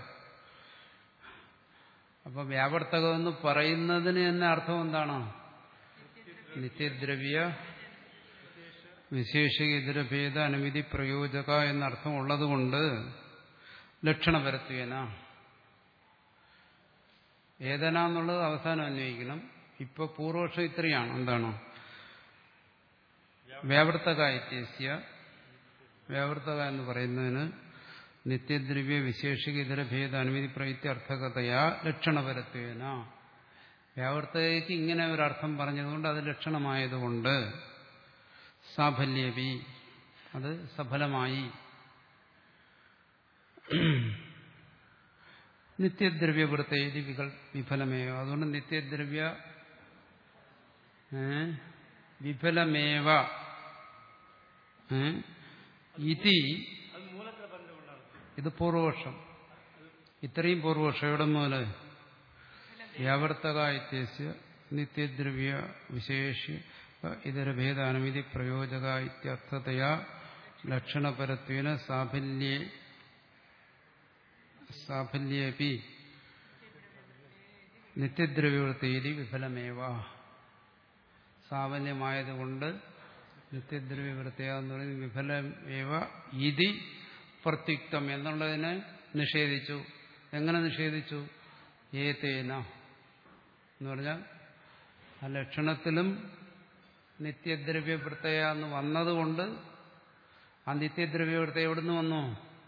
അപ്പൊ വ്യാവർത്തകം എന്ന് പറയുന്നതിന് തന്നെ അർത്ഥം എന്താണ്? നിത്യദ്രവ്യ വിശേഷിക ഇതരഭേദ അനുമതി പ്രയോജക എന്നർത്ഥം ഉള്ളതുകൊണ്ട് ലക്ഷണപരത്വേന ഏതന എന്നുള്ളത് അവസാനം അന്വയിക്കണം. ഇപ്പൊ പൂർവപക്ഷം ഇത്രയാണ്. എന്താണ്? വ്യാവർത്തക ഇത്യസ്യ, വ്യാവർത്തക എന്ന് പറയുന്നതിന് നിത്യദ്രവ്യ വിശേഷിക ഇതരഭേദ അനുമതി പ്രയുക്ത്യർത്ഥകതയാ ലക്ഷണപരത്വേന. വ്യാവർത്തകയ്ക്ക് ഇങ്ങനെ ഒരർത്ഥം പറഞ്ഞതുകൊണ്ട് അത് ലക്ഷണമായതുകൊണ്ട് സാഫല്യവി, അത് സഫലമായി. നിത്യദ്രവ്യവൃത്തേതി വിഫലമേവ, അതുകൊണ്ട് നിത്യദ്രവ്യ വിഫലമേവ ഇതി. ഇത് പൂർവപക്ഷം. ഇത്രയും പൂർവപക്ഷം എവിടെ മുതൽ? വ്യാവർത്തക ഇത്യസ്യ നിത്യദ്രവ്യ വിശേഷി ഇതരഭേദ അനുമതി പ്രയോജക ഇത്യർത്ഥതയാ ലക്ഷണപരത്വേന സാഫല്യേ സാഫല്യേപി നിത്യദ്രവ്യവൃത്തേതി വിഫലമേവ. സാഫല്യമായതുകൊണ്ട് നിത്യദ്രവ്യവൃത്തിയ എന്ന് പറയുന്നത് വിഫലമേവ ഇതി പ്രത്യുക്തം എന്നുള്ളതിനെ നിഷേധിച്ചു. എങ്ങനെ നിഷേധിച്ചു? ഏതേന എന്ന് പറഞ്ഞാൽ ആ ലക്ഷണത്തിലും നിത്യദ്രവ്യവൃത്തയ എന്ന് വന്നതുകൊണ്ട് ആ നിത്യദ്രവ്യവൃത്തയ എവിടുന്ന് വന്നു?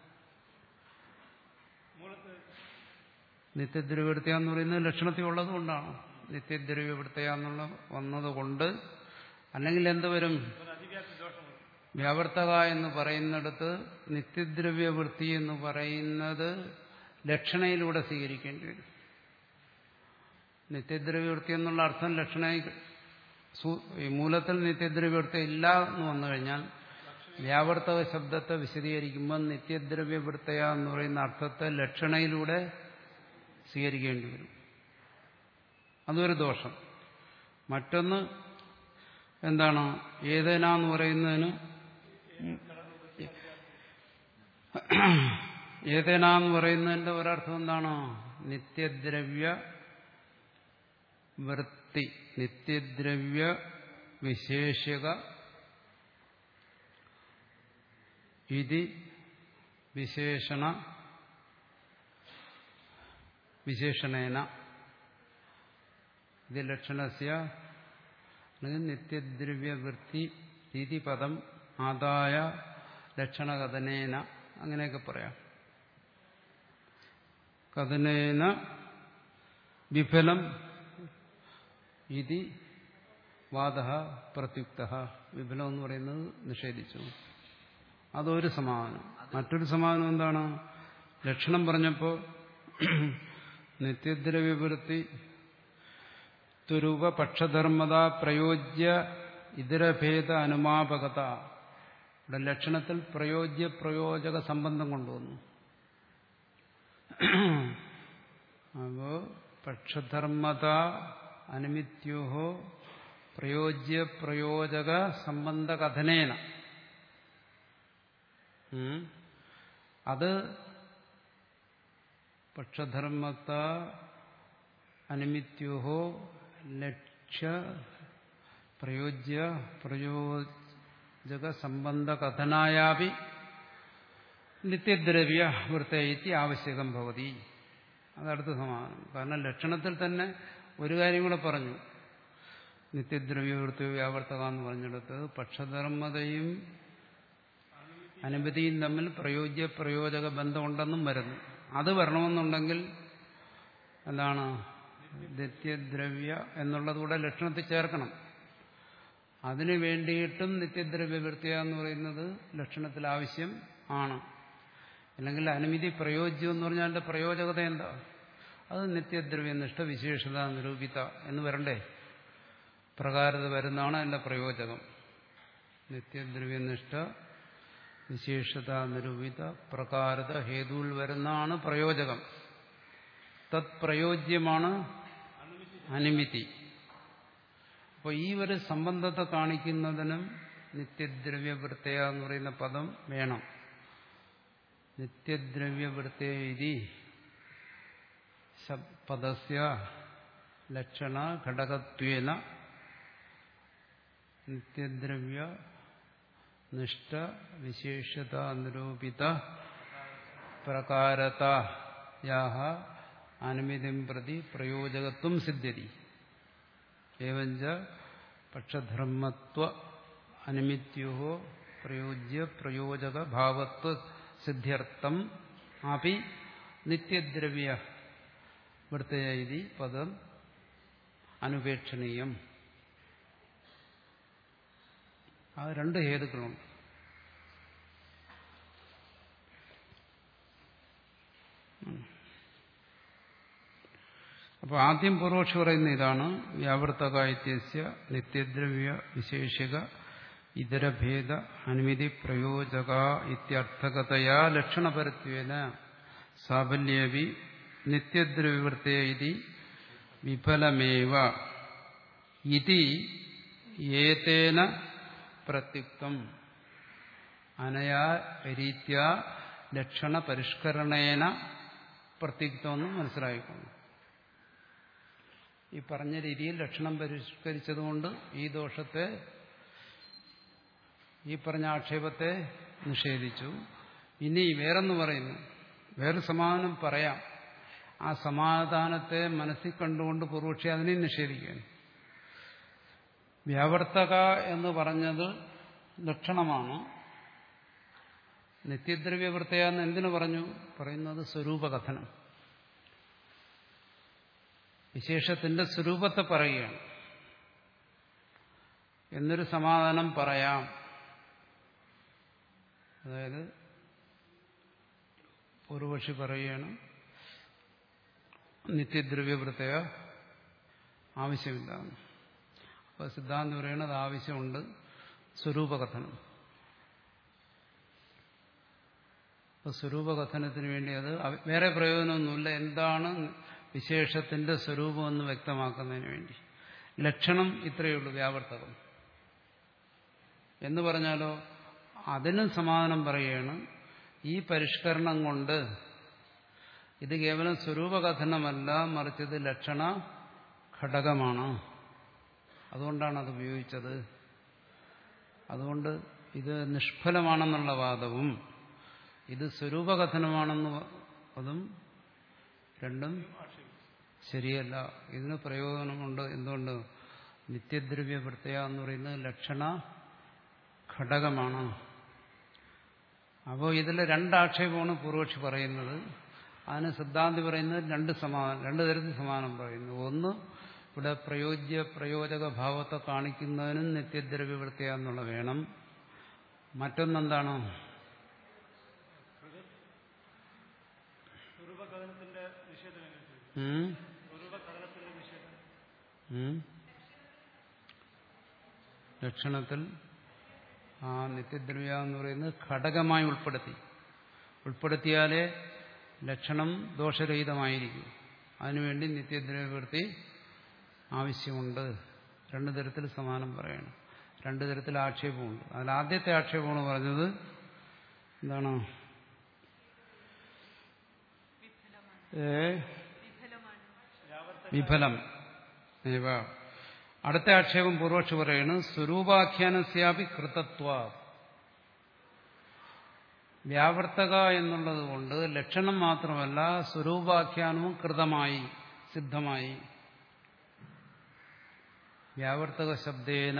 നിത്യദ്രവ്യവൃത്തയ എന്ന് പറയുന്നത് ലക്ഷണത്തിൽ ഉള്ളത് കൊണ്ടാണ്. നിത്യദ്രവ്യവൃത്തയ എന്നുള്ള വന്നതുകൊണ്ട്. അല്ലെങ്കിൽ എന്തുവരും? വ്യാവർത്തക എന്ന് പറയുന്നിടത്ത് നിത്യദ്രവ്യവൃത്തി എന്ന് പറയുന്നത് ലക്ഷണയിലൂടെ സ്വീകരിക്കേണ്ടി വരും. നിത്യദ്രവ്യവൃത്തി എന്നുള്ള അർത്ഥം ലക്ഷണ മൂലത്തിൽ നിത്യദ്രവ്യവൃത്തി ഇല്ല എന്ന് വന്നു കഴിഞ്ഞാൽ വ്യാവർത്തക ശബ്ദത്തെ വിശദീകരിക്കുമ്പോൾ നിത്യദ്രവ്യവൃത്തയ എന്ന് പറയുന്ന അർത്ഥത്തെ ലക്ഷണയിലൂടെ സ്വീകരിക്കേണ്ടി വരും. അതൊരു ദോഷം. മറ്റൊന്ന് എന്താണ്? ഏതേന എന്ന് പറയുന്നതിന് ഏതേന എന്ന് പറയുന്നതിന്റെ ഒരർത്ഥം എന്താണ്? നിത്യദ്രവ്യ വൃത്തി, നിത്യദ്രവ്യ വിശേഷക ഇതി വിശേഷണ വിശേഷണേന ഇത് ലക്ഷണസ്യ നിത്യദ്രവ്യവൃത്തി രീതി പദം ആദായ ലക്ഷണകഥനേന, അങ്ങനെയൊക്കെ പറയാം. കഥനേന വിഫലം ഇതി വാദ പ്രത്യുക്ത. വിഫലം എന്ന് പറയുന്നത് നിഷേധിച്ചു. അതൊരു സമാധാനം. മറ്റൊരു സമാധാനം എന്താണ്? ലക്ഷണം പറഞ്ഞപ്പോൾ നിത്യദ്രവ്യവൃത്തി തുരൂപ പക്ഷധർമ്മത പ്രയോജ്യ ഇതരഭേദ അനുമാപകത. ഇവിടെ ലക്ഷണത്തിൽ പ്രയോജ്യ പ്രയോജക സംബന്ധം കൊണ്ടുവന്നു. അപ്പോ പക്ഷധർമ്മത അനുമിത്യോഹോ പ്രയോജ്യ പ്രയോജക സംബന്ധ കഥനേന, അത് പക്ഷധർമ്മത അനുമിത്യോഹോ ലക്ഷ്യ പ്രയോജ്യ പ്രയോജക സംബന്ധ കഥനായാപി നിത്യദ്രവ്യ വൃത്തൈതി ആവശ്യകം ഭവതി. അതടുത്ത സമാധാനം. കാരണം ലക്ഷണത്തിൽ തന്നെ ഒരു കാര്യം കൂടെ പറഞ്ഞു. നിത്യദ്രവ്യവൃത്തി വ്യാവർത്തക എന്ന് പറഞ്ഞെടുത്ത് പക്ഷധർമ്മതയും അനുമതിയും തമ്മിൽ പ്രയോജ്യ പ്രയോജക ബന്ധമുണ്ടെന്നും വരുന്നു. അത് വരണമെന്നുണ്ടെങ്കിൽ എന്താണ് നിത്യദ്രവ്യ എന്നുള്ളതുകൂടെ ലക്ഷണത്തിൽ ചേർക്കണം. അതിനു വേണ്ടിയിട്ടും നിത്യദ്രവ്യവൃത്തിയ എന്ന് പറയുന്നത് ലക്ഷണത്തിൽ ആവശ്യം ആണ്. അല്ലെങ്കിൽ അനുമതി പ്രയോജ്യം എന്ന് പറഞ്ഞാൽ അതിന്റെ പ്രയോജകത എന്താ? അത് നിത്യദ്രവ്യനിഷ്ഠ വിശേഷത നിരൂപിത എന്ന് വരണ്ടേ? പ്രകാരത വരുന്നതാണ് അതിന്റെ പ്രയോജകം. നിത്യദ്രവ്യനിഷ്ഠ വിശേഷത നിരൂപിത പ്രകാരത ഹേതുവിൽ വരുന്നതാണ് പ്രയോജകം. തത് പ്രയോജ്യമാണ് അനുമിതി. അപ്പോൾ ഈ ഒരു സംബന്ധത്തെ കാണിക്കുന്നതിനും നിത്യദ്രവ്യവൃത്തയ എന്ന് പറയുന്ന പദം വേണം. നിത്യദ്രവ്യവൃത്തേരി പദസ്യ ലക്ഷണ ഘടകത്വേന നിത്യദ്രവ്യ നിഷ്ഠ വിശേഷത നിരൂപിത പ്രകാരതായാഹ അനുമിതിം പ്രതി പ്രയോജകത്വം സിദ്ധ്യതി. ഏവഞ്ച പക്ഷധർമ്മത്വ അനുമിത്യോ പ്രയോജ്യ പ്രയോജക ഭാവത്വ സിദ്ധ്യർത്ഥം അപി നിത്യദ്രവ്യ വൃത്തയ പദം അനുപേക്ഷണീയം. ആ രണ്ട് ഹേതുക്കളുണ്ട്. അപ്പോൾ ആദ്യം പൂർവക്ഷി പറയുന്ന ഇതാണ്. വ്യാവർത്തക ഇത്യസ്യ നിത്യദ്രവ്യ വിശേഷിക ഇതരഭേദ അനുമതി പ്രയോജക ഇത്യർത്ഥകതയാ ലക്ഷണപരത്വേന സാഫല്യേവി നിത്യദ്രവ്യവൃത്തേ ഇതി വിഫലമേവ ഇതി ഏതേന പ്രത്യുക്തം അനയാ രീത്യാ ലക്ഷണപരിഷ്കരണേന പ്രത്യുക്തമെന്ന് മനസ്സിലായിക്കൊള്ളു. ഈ പറഞ്ഞ രീതിയിൽ ലക്ഷണം പരിഷ്കരിച്ചതുകൊണ്ട് ഈ ദോഷത്തെ, ഈ പറഞ്ഞ ആക്ഷേപത്തെ നിഷേധിച്ചു. ഇനി വേറൊന്ന് പറയുന്നു, വേറെ സമാധാനം പറയാം. ആ സമാധാനത്തെ മനസ്സിൽ കണ്ടുകൊണ്ട് പൂർവക്ഷി അതിനെ നിഷേധിക്കുകയാണ്. വ്യാവർത്തക എന്ന് പറഞ്ഞത് ലക്ഷണമാണ്. നിത്യദ്രവ്യവൃത്തയ എന്ന് എന്തിനു പറഞ്ഞു? പറയുന്നത് സ്വരൂപകഥനം, വിശേഷത്തിന്റെ സ്വരൂപത്തെ പറയുകയാണ്. എന്നൊരു സമാധാനം പറയാം. അതായത് പൂർവക്ഷി പറയുകയാണ് നിത്യദ്രവ്യവൃത്തയ ആവശ്യമില്ല. അപ്പോൾ സിദ്ധാന്തം പറയുന്നത് ആവശ്യമുണ്ട്, സ്വരൂപകഥനം. അപ്പോൾ സ്വരൂപകഥനത്തിന് വേണ്ടി അത് വേറെ പ്രയോജനമൊന്നുമില്ല. എന്താണ് വിശേഷത്തിന്റെ സ്വരൂപമെന്ന് വ്യക്തമാക്കുന്നതിന് വേണ്ടി ലക്ഷണം ഇത്രയേ ഉള്ളൂ, വ്യാവർത്തകം എന്ന് പറഞ്ഞാലോ അതിനും സമാധാനം പറയുകയാണ്. ഈ പരിഷ്കരണം കൊണ്ട് ഇത് കേവലം സ്വരൂപകഥനമല്ല, മറിച്ച് ഇത് ലക്ഷണ ഘടകമാണ്. അതുകൊണ്ടാണ് അത് ഉപയോഗിച്ചത്. അതുകൊണ്ട് ഇത് നിഷ്ഫലമാണെന്നുള്ള വാദവും ഇത് സ്വരൂപകഥനമാണെന്ന് അതും രണ്ടും ശരിയല്ല. ഇതിന് പ്രയോജനമുണ്ട്. എന്തുകൊണ്ട്? നിത്യദ്രവ്യവൃത്തയ എന്ന് പറയുന്നത് ലക്ഷണ ഘടകമാണ്. അപ്പോൾ ഇതിൽ രണ്ടാക്ഷേപമാണ് പൂർവക്ഷി പറയുന്നത്. അതിന് സിദ്ധാന്തി പറയുന്നത് രണ്ട് സമാധാനം, രണ്ടു തരത്തിൽ സമാധാനം പറയുന്നു. ഒന്ന്, ഇവിടെ പ്രയോജ്യ പ്രയോജക ഭാവത്തെ കാണിക്കുന്നതിനും നിത്യദ്രവ്യവൃത്തയ എന്നുള്ള വേണം. മറ്റൊന്നെന്താണ്? ലക്ഷണത്തിൽ ആ നിത്യദ്രവ്യ എന്ന് പറയുന്നത് ഘടകമായി ഉൾപ്പെടുത്തി ഉൾപ്പെടുത്തിയാലേ ലക്ഷണം ദോഷരഹിതമായിരിക്കും. അതിനുവേണ്ടി നിത്യദ്രവ്യവൃത്തി ആവശ്യമുണ്ട്. രണ്ടു തരത്തിൽ സമാനം പറയണം. രണ്ടു തരത്തിൽ ആക്ഷേപമുണ്ട്. അതിൽ ആദ്യത്തെ ആക്ഷേപമാണ് പറഞ്ഞത് എന്താണ്? ഏ വിഫലം. അടുത്ത ആക്ഷേപം പൂർവക്ഷി പറയുന്നു സ്വരൂപാഖ്യാനസ്യാപി കൃതത്വ. വ്യാവർത്തക എന്നുള്ളത് കൊണ്ട് ലക്ഷണം മാത്രമല്ല സ്വരൂപാഖ്യാനവും കൃതമായി സിദ്ധമായി. വ്യാവർത്തക ശബ്ദേന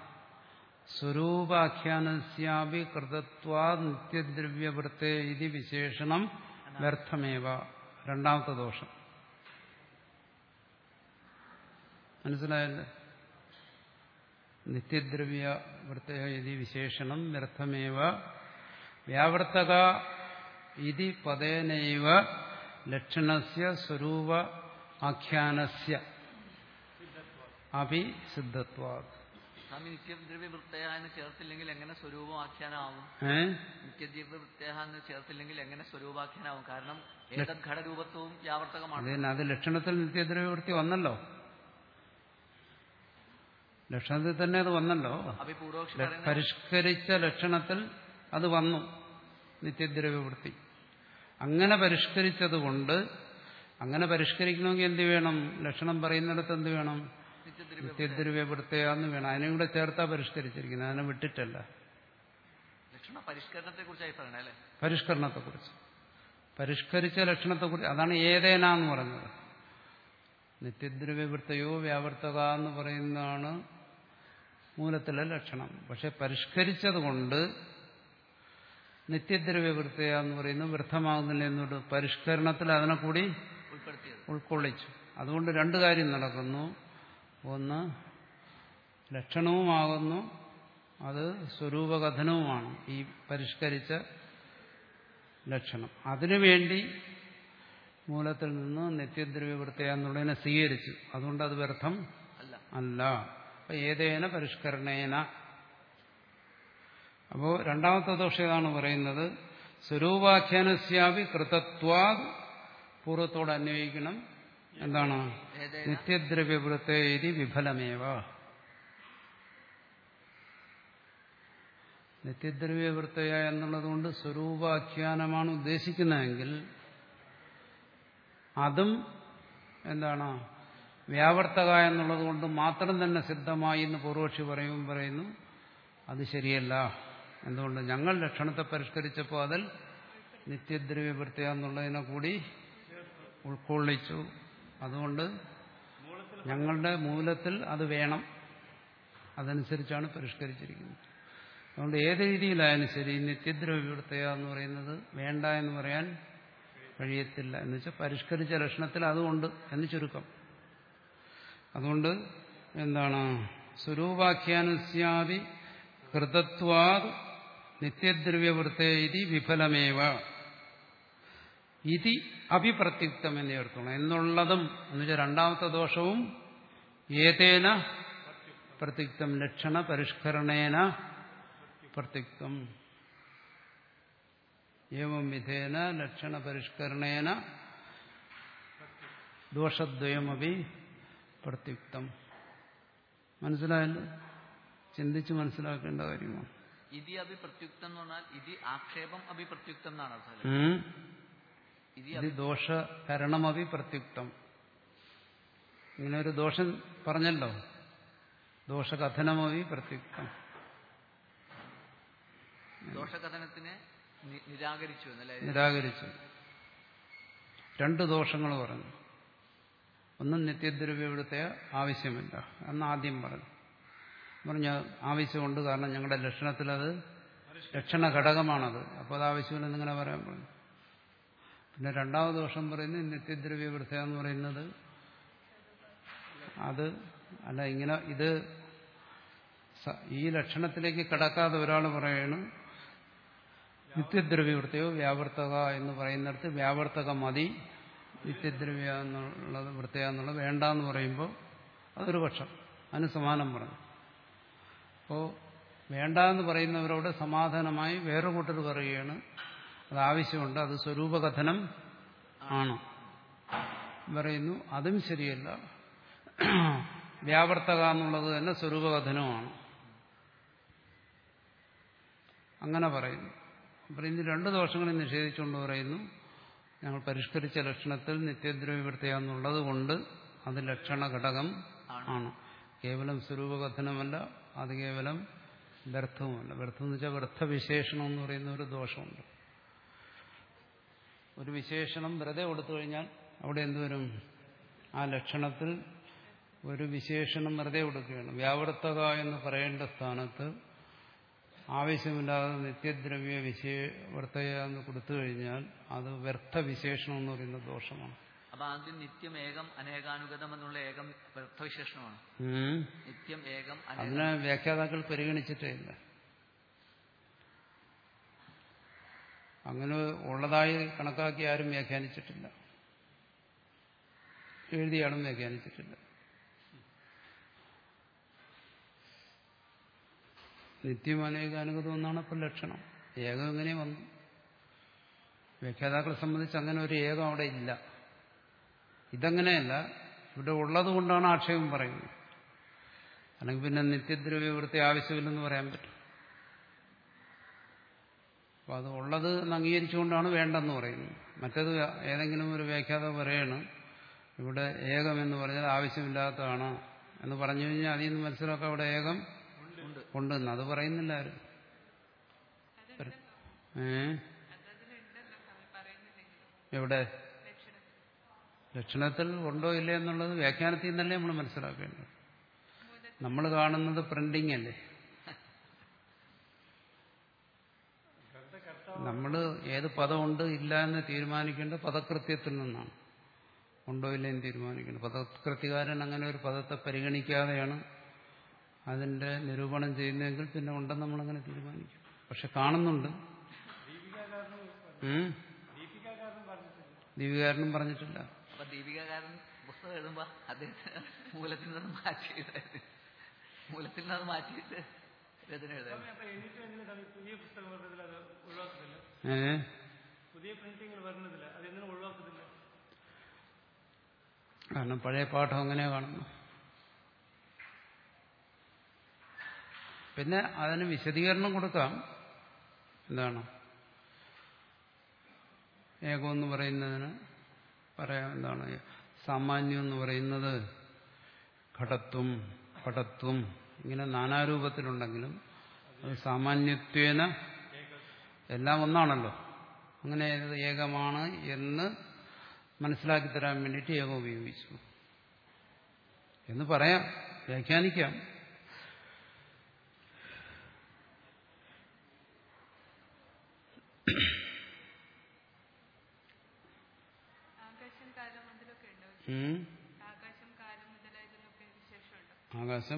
സ്വരൂപാഖ്യാനസ്യാപി കൃതത്വാദ് നിത്യദ്രവ്യവൃത്തേ ഇതി വിശേഷണം വ്യർത്ഥമേവ. രണ്ടാമത്തെ ദോഷം മനസ്സിലായല്ലേ? നിത്യദ്രവ്യവൃത്തേ ഇതി വിശേഷണം വ്യർത്ഥമേവ വ്യാവർത്തക ഇതി പദേനൈവ ലക്ഷണസ്യ സ്വരൂപ ആഖ്യാനസ്യ അപി സിദ്ധത്വാത്. സ്വാമി നിത്യദ്രവ്യവൃത്തയ എന്ന് ചേർത്തില്ലെങ്കിൽ എങ്ങനെ സ്വരൂപമാഖ്യാനാവും? നിത്യദ്രവ്യവൃത്തയ എന്ന് ചേർത്തില്ലെങ്കിൽ എങ്ങനെ സ്വരൂപാഖ്യാനാവും? കാരണം ഏതത് ഘടരൂപത്വവും വ്യാവർത്തകമാണ്. അത് ലക്ഷണത്തിൽ നിത്യദ്രവ്യവൃത്തി വന്നല്ലോ, ലക്ഷണത്തിൽ തന്നെ അത് വന്നല്ലോ. പരിഷ്കരിച്ച ലക്ഷണത്തിൽ അത് വന്നു നിത്യദ്രവ്യവൃത്തി. അങ്ങനെ പരിഷ്കരിച്ചത് കൊണ്ട്, അങ്ങനെ പരിഷ്കരിക്കണമെങ്കിൽ എന്ത് വേണം? ലക്ഷണം പറയുന്നിടത്ത് എന്ത് വേണം? നിത്യദ്രവ്യവൃത്തയാന്ന് വേണം. അതിനെ കൂടെ ചേർത്താ പരിഷ്കരിച്ചിരിക്കുന്നത്, അതിനെ വിട്ടിട്ടല്ല. പരിഷ്കരണത്തെക്കുറിച്ച് പരിഷ്കരിച്ച ലക്ഷണത്തെക്കുറിച്ച് അതാണ് ഏതേനാന്ന് പറഞ്ഞത്. നിത്യദ്രവ്യവൃത്തയോ വ്യാവർത്തക എന്ന് പറയുന്നതാണ് മൂലത്തിലെ ലക്ഷണം. പക്ഷെ പരിഷ്കരിച്ചതുകൊണ്ട് നിത്യദ്രവ്യവൃത്തയ എന്ന് പറയുന്നത് വ്യർത്ഥമാകുന്നില്ല എന്നോട് പരിഷ്കരണത്തിൽ അതിനെ കൂടി ഉൾക്കൊള്ളിച്ചു. അതുകൊണ്ട് രണ്ടു കാര്യം നടക്കുന്നു. ഒന്ന് ലക്ഷണവുമാകുന്നു, അത് സ്വരൂപകഥനവുമാണ് ഈ പരിഷ്കരിച്ച ലക്ഷണം. അതിനുവേണ്ടി മൂലത്തിൽ നിന്ന് നിത്യദ്രവ്യവൃത്തയ എന്നുള്ളതിനെ സ്വീകരിച്ചു. അതുകൊണ്ട് അത് വ്യർത്ഥം അല്ല. അപ്പൊ ഏതേന പരിഷ്കരണേന. അപ്പോ രണ്ടാമത്തെ ദോഷം ഏതാണ് പറയുന്നത്? സ്വരൂപാഖ്യാനസ്യാപി കൃതത്വാദ് പൂർവ്വത്തോട് അന്വയിക്കണം. എന്താണ്? നിത്യദ്രവ്യവൃത്തേ ഇതി വിഫലമേവ. നിത്യദ്രവ്യവൃത്തയ എന്നുള്ളതുകൊണ്ട് സ്വരൂപാഖ്യാനമാണ് ഉദ്ദേശിക്കുന്നതെങ്കിൽ അതും എന്താണ്? വ്യാവർത്തക എന്നുള്ളത് കൊണ്ട് മാത്രം തന്നെ സിദ്ധമായി എന്ന് പൂർവക്ഷി പറയുമ്പോൾ പറയുന്നു അത് ശരിയല്ല. എന്തുകൊണ്ട്? ഞങ്ങൾ ലക്ഷണത്തെ പരിഷ്കരിച്ചപ്പോൾ അതിൽ നിത്യദ്രവ്യവൃത്തയ എന്നുള്ളതിനെ കൂടി ഉൾക്കൊള്ളിച്ചു. അതുകൊണ്ട് ഞങ്ങളുടെ മൂലത്തിൽ അത് വേണം, അതനുസരിച്ചാണ് പരിഷ്കരിച്ചിരിക്കുന്നത്. അതുകൊണ്ട് ഏത് രീതിയിലായാലും ശരി നിത്യദ്രവ്യവൃത്തയ എന്ന് പറയുന്നത് വേണ്ട എന്ന് പറയാൻ കഴിയത്തില്ല. എന്ന് വെച്ചാൽ പരിഷ്കരിച്ച ലക്ഷണത്തിൽ അതുകൊണ്ട് എന്ന് ചുരുക്കം. അതുകൊണ്ട് എന്താണ്? സ്വരൂപാഖ്യാനസ്യാപി കൃതത്വാദ് നിത്യദ്രവ്യവൃത്തേ ഇതി വിഫലമേവ ഇതി അഭിപ്രത്യുക്തം എന്നേ എടുത്തോണം. എന്നുള്ളതും എന്ന് വെച്ചാൽ രണ്ടാമത്തെ ദോഷവും ഏതേന പ്രത്യുക്തം ലക്ഷണ പരിഷ്കരണേന പ്രത്യുക്തം. ഏവം വിധേന ലക്ഷണ പരിഷ്കരണേന ദോഷദ്വയമപി പ്രത്യുക്തം. മനസ്സിലായല്ലോ? ചിന്തിച്ച് മനസ്സിലാക്കേണ്ട കാര്യമാണ്. ഇതി അഭിപ്രത്യുക്തം എന്ന് പറഞ്ഞാൽ ഇതി ആക്ഷേപം അഭിപ്രത്യുക്തം എന്നാണ് അർത്ഥം. ഇത് ദോഷകരണമപി പ്രത്യുക്തം. ഇങ്ങനെ ഒരു ദോഷം പറഞ്ഞല്ലോ, ദോഷകഥനമപി പ്രത്യുക്തം. ദോഷകഥനത്തിനെ നിരാകരിച്ചു എന്നല്ലേ? നിരാകരിച്ചു. രണ്ട് ദോഷങ്ങൾ പറഞ്ഞു. ഒന്നും നിത്യദ്രവ്യവൃത്തയ ആവശ്യമില്ല എന്ന് ആദ്യം പറഞ്ഞു. പറഞ്ഞ ആവശ്യമുണ്ട്, കാരണം ഞങ്ങളുടെ ലക്ഷണത്തിലത് ലക്ഷണ ഘടകമാണത്, അപ്പോൾ അത് ആവശ്യമില്ലെന്ന് ഇങ്ങനെ പറയാൻ പറഞ്ഞു. പിന്നെ രണ്ടാമത് ദോഷം പറയുന്നത് നിത്യദ്രവ്യവൃത്തയ എന്ന് പറയുന്നത് അത് അല്ല. ഇങ്ങനെ ഇത് ഈ ലക്ഷണത്തിലേക്ക് കടക്കാതെ ഒരാൾ പറയണം നിത്യദ്രവ്യവൃത്തയോ വ്യാവർത്തക എന്ന് പറയുന്നിടത്ത് വ്യാവർത്തക മതി, നിത്യദ്രവ്യ എന്നുള്ളത് വൃത്തയ എന്നുള്ളത് വേണ്ട എന്ന് പറയുമ്പോൾ അതൊരു പക്ഷം. അതിന് സമാനം പറഞ്ഞു. അപ്പോൾ വേണ്ട എന്ന് പറയുന്നവരോട് സമാധാനമായി വേറെ കൂട്ടർ പറയുകയാണ് അത് ആവശ്യമുണ്ട്, അത് സ്വരൂപകഥനം ആണ് പറയുന്നു. അതും ശരിയല്ല, വ്യാവർത്തക എന്നുള്ളത് തന്നെ സ്വരൂപകഥനമാണ് അങ്ങനെ പറയുന്നു. പറയുന്നു രണ്ട് ദോഷങ്ങളെ നിഷേധിച്ചുകൊണ്ട് പറയുന്നു ഞങ്ങൾ പരിഷ്കരിച്ച ലക്ഷണത്തിൽ നിത്യദ്രവ്യവൃത്തയ എന്നുള്ളത് കൊണ്ട് അത് ലക്ഷണ ഘടകം ആണ്. കേവലം സ്വരൂപകഥനമല്ല, അത് കേവലം വ്യർത്ഥവുമല്ല. വ്യർത്ഥം എന്ന് വെച്ചാൽ വ്യർത്ഥവിശേഷണം എന്ന് പറയുന്ന ഒരു ദോഷമുണ്ട്. ഒരു വിശേഷണം വെറുതെ കൊടുത്തു കഴിഞ്ഞാൽ അവിടെ എന്തുവരും? ആ ലക്ഷണത്തിൽ ഒരു വിശേഷണം വെറുതെ കൊടുക്കുകയാണ്. വ്യാവർത്തക എന്ന് പറയേണ്ട സ്ഥാനത്ത് ആവശ്യമില്ലാതെ നിത്യദ്രവ്യ വിശേവർത്തക എന്ന് കൊടുത്തു കഴിഞ്ഞാൽ അത് വ്യർത്ഥ വിശേഷണം എന്ന് പറയുന്ന ദോഷമാണ്. അപ്പൊ ആദ്യം നിത്യം ഏകം അനേകാനുഗതം എന്നുള്ള ഏകം വ്യർത്ഥവിശേഷണമാണ്. നിത്യം ഏകം അതിനെ വ്യാഖ്യാതാക്കൾ പരിഗണിച്ചിട്ടേ ഇല്ല. അങ്ങനെ ഉള്ളതായി കണക്കാക്കി ആരും വ്യാഖ്യാനിച്ചിട്ടില്ല, എഴുതിയാളും വ്യാഖ്യാനിച്ചിട്ടില്ല. നിത്യം അനേകാനുഗതം എന്നാണ് ഇപ്പം ലക്ഷണം. ഏകം എങ്ങനെ വന്നു? വ്യാഖ്യാതാക്കളെ സംബന്ധിച്ച് അങ്ങനെ ഒരു ഏകം അവിടെ ഇല്ല. ഇതങ്ങനെയല്ല, ഇവിടെ ഉള്ളത് കൊണ്ടാണ് ആക്ഷേപം പറയുന്നത്. അല്ലെങ്കിൽ പിന്നെ നിത്യദ്രവ്യവൃത്തി ആവശ്യമില്ലെന്ന് പറയാൻ പറ്റും. അപ്പം അത് ഉള്ളത് എന്ന് അംഗീകരിച്ചുകൊണ്ടാണ് വേണ്ടെന്ന് പറയുന്നത്. മറ്റേത് ഏതെങ്കിലും ഒരു വ്യാഖ്യാത പറയണം ഇവിടെ ഏകം എന്ന് പറഞ്ഞാൽ ആവശ്യമില്ലാത്തതാണ് എന്ന് പറഞ്ഞു കഴിഞ്ഞാൽ അതിൽ നിന്ന് മനസ്സിലാക്കാം അവിടെ ഏകം ഉണ്ടെന്ന്. അത് പറയുന്നില്ല ആരും. ഏ എവിടെ? ലക്ഷണത്തിൽ ഉണ്ടോ ഇല്ലേ എന്നുള്ളത് വ്യാഖ്യാനത്തിൽ നിന്നല്ലേ നമ്മൾ മനസ്സിലാക്കേണ്ടത്. നമ്മൾ കാണുന്നത് പ്രിന്റിംഗ് അല്ലേ. നമ്മൾ ഏത് പദമുണ്ട് ഇല്ല എന്ന് തീരുമാനിക്കേണ്ടത് പദകൃത്യത്തിൽ നിന്നാണ്. ഉണ്ടോ ഇല്ല എന്ന് തീരുമാനിക്കേണ്ടത്. പദകൃത്യകാരൻ അങ്ങനെ ഒരു പദത്തെ പരിഗണിക്കാതെയാണ് അതിന്റെ നിരൂപണം ചെയ്യുന്നതെങ്കിൽ പിന്നെ ഉണ്ടെന്ന് നമ്മളങ്ങനെ തീരുമാനിക്കും. പക്ഷെ കാണുന്നുണ്ട്. ദീപികാരനും പറഞ്ഞിട്ടില്ല. അപ്പൊ ദീപികാരൻ പുസ്തകം എഴുതുമ്പോ അദ്ദേഹത്തിന് മൂലത്തിൽ നിന്ന് മാറ്റി മൂലത്തിൽ നിന്ന് മാറ്റിയിട്ട് രചന എഴുതാൻ കാരണം പഴയ പാഠം അങ്ങനെയാ കാണുന്നു. പിന്നെ അതിന് വിശദീകരണം കൊടുക്കാം. എന്താണ് ഏകം എന്ന് പറയുന്നതിന് പറയാം. എന്താണ് സാമാന്യം എന്ന് പറയുന്നത് ഘടത്വം പടത്വം ഇങ്ങനെ നാനാരൂപത്തിലുണ്ടെങ്കിലും അത് സാമാന്യത്വേന എല്ലാം ഒന്നാണല്ലോ. അങ്ങനെ ഏകമാണ് എന്ന് മനസ്സിലാക്കി തരാൻ വേണ്ടിയിട്ട് ഏകം ഉപയോഗിച്ചു എന്ന് പറയാം, വ്യാഖ്യാനിക്കാം. ആകാശം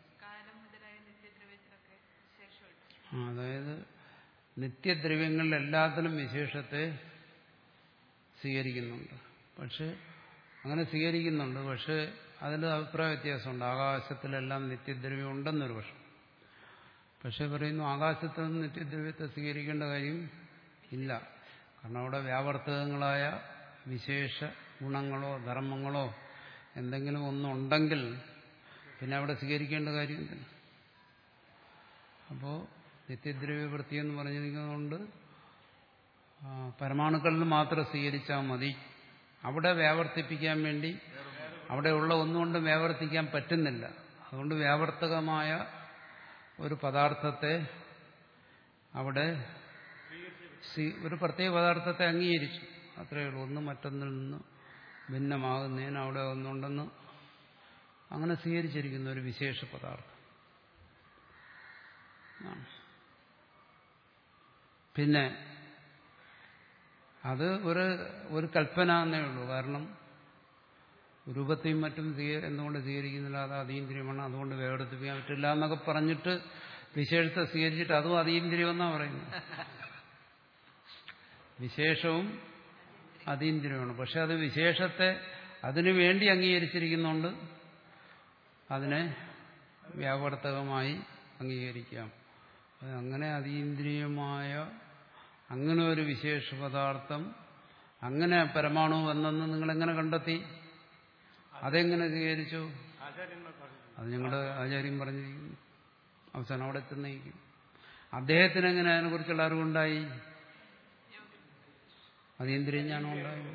അതായത് നിത്യദ്രവ്യങ്ങളിൽ എല്ലാത്തിലും വിശേഷത്തെ സ്വീകരിക്കുന്നുണ്ട്. പക്ഷെ അങ്ങനെ സ്വീകരിക്കുന്നുണ്ട് പക്ഷെ അതിൽ അഭിപ്രായ വ്യത്യാസമുണ്ട്. ആകാശത്തിലെല്ലാം നിത്യദ്രവ്യം ഉണ്ടെന്നൊരു പക്ഷം. പക്ഷെ പറയുന്നു ആകാശത്തിൽ നിന്ന് നിത്യദ്രവ്യത്തെ സ്വീകരിക്കേണ്ട കാര്യം ഇല്ല. കാരണം അവിടെ വ്യാവർത്തകങ്ങളായ വിശേഷ ഗുണങ്ങളോ ധർമ്മങ്ങളോ എന്തെങ്കിലും ഒന്നുണ്ടെങ്കിൽ പിന്നെ അവിടെ സ്വീകരിക്കേണ്ട കാര്യം എന്തിന്? അപ്പോൾ നിത്യദ്രവ്യവൃത്തി എന്ന് പറഞ്ഞിരിക്കുന്നതുകൊണ്ട് പരമാണുക്കളിൽ മാത്രം സ്വീകരിച്ചാൽ മതി. അവിടെ വ്യാവർത്തിപ്പിക്കാൻ വേണ്ടി അവിടെയുള്ള ഒന്നുകൊണ്ടും വ്യാവർത്തിക്കാൻ പറ്റുന്നില്ല. അതുകൊണ്ട് വ്യാവർത്തകമായ ഒരു പദാർത്ഥത്തെ അവിടെ ഒരു പ്രത്യേക പദാർത്ഥത്തെ അംഗീകരിച്ചു. അത്രയേ ഉള്ളൂ. ഒന്ന് മറ്റൊന്നിൽ നിന്ന് ഭിന്നമാകുന്നതിന് അവിടെ ഒന്നുണ്ടെന്ന് അങ്ങനെ സ്വീകരിച്ചിരിക്കുന്ന ഒരു വിശേഷ പദാർത്ഥം. പിന്നെ അത് ഒരു ഒരു കൽപ്പന എന്നേ ഉള്ളൂ. കാരണം രൂപത്തെയും മറ്റും എന്തുകൊണ്ട് സ്വീകരിക്കുന്നില്ല, അത് അതീന്ദ്രിയമാണ്, അതുകൊണ്ട് വേർതിരിപ്പിക്കാൻ പറ്റില്ല എന്നൊക്കെ പറഞ്ഞിട്ട് വിശേഷത്തെ സ്വീകരിച്ചിട്ട് അതും അതീന്ദ്രിയമെന്നാണ് പറയുന്നത്. വിശേഷവും അതീന്ദ്രിയമാണ്. പക്ഷെ അത് വിശേഷത്തെ അതിനു വേണ്ടി അംഗീകരിച്ചിരിക്കുന്നുണ്ട് അതിനെ വ്യാവർത്തകമായി അംഗീകരിക്കാം. അങ്ങനെ അതീന്ദ്രിയമായ അങ്ങനെ ഒരു വിശേഷ പദാർത്ഥം അങ്ങനെ പരമാണു എന്നെന്ന് നിങ്ങളെങ്ങനെ കണ്ടെത്തി? അതെങ്ങനെ സ്വീകരിച്ചു? അത് ഞങ്ങളുടെ ആചാര്യം പറഞ്ഞിരിക്കുന്നു. അവസാനം അവിടെ എത്തുന്നേക്കും. അദ്ദേഹത്തിന് എങ്ങനെ അതിനെക്കുറിച്ചുള്ള അറിവുണ്ടായി? അതീന്ദ്രിയം ഞാനും ഉണ്ടായി.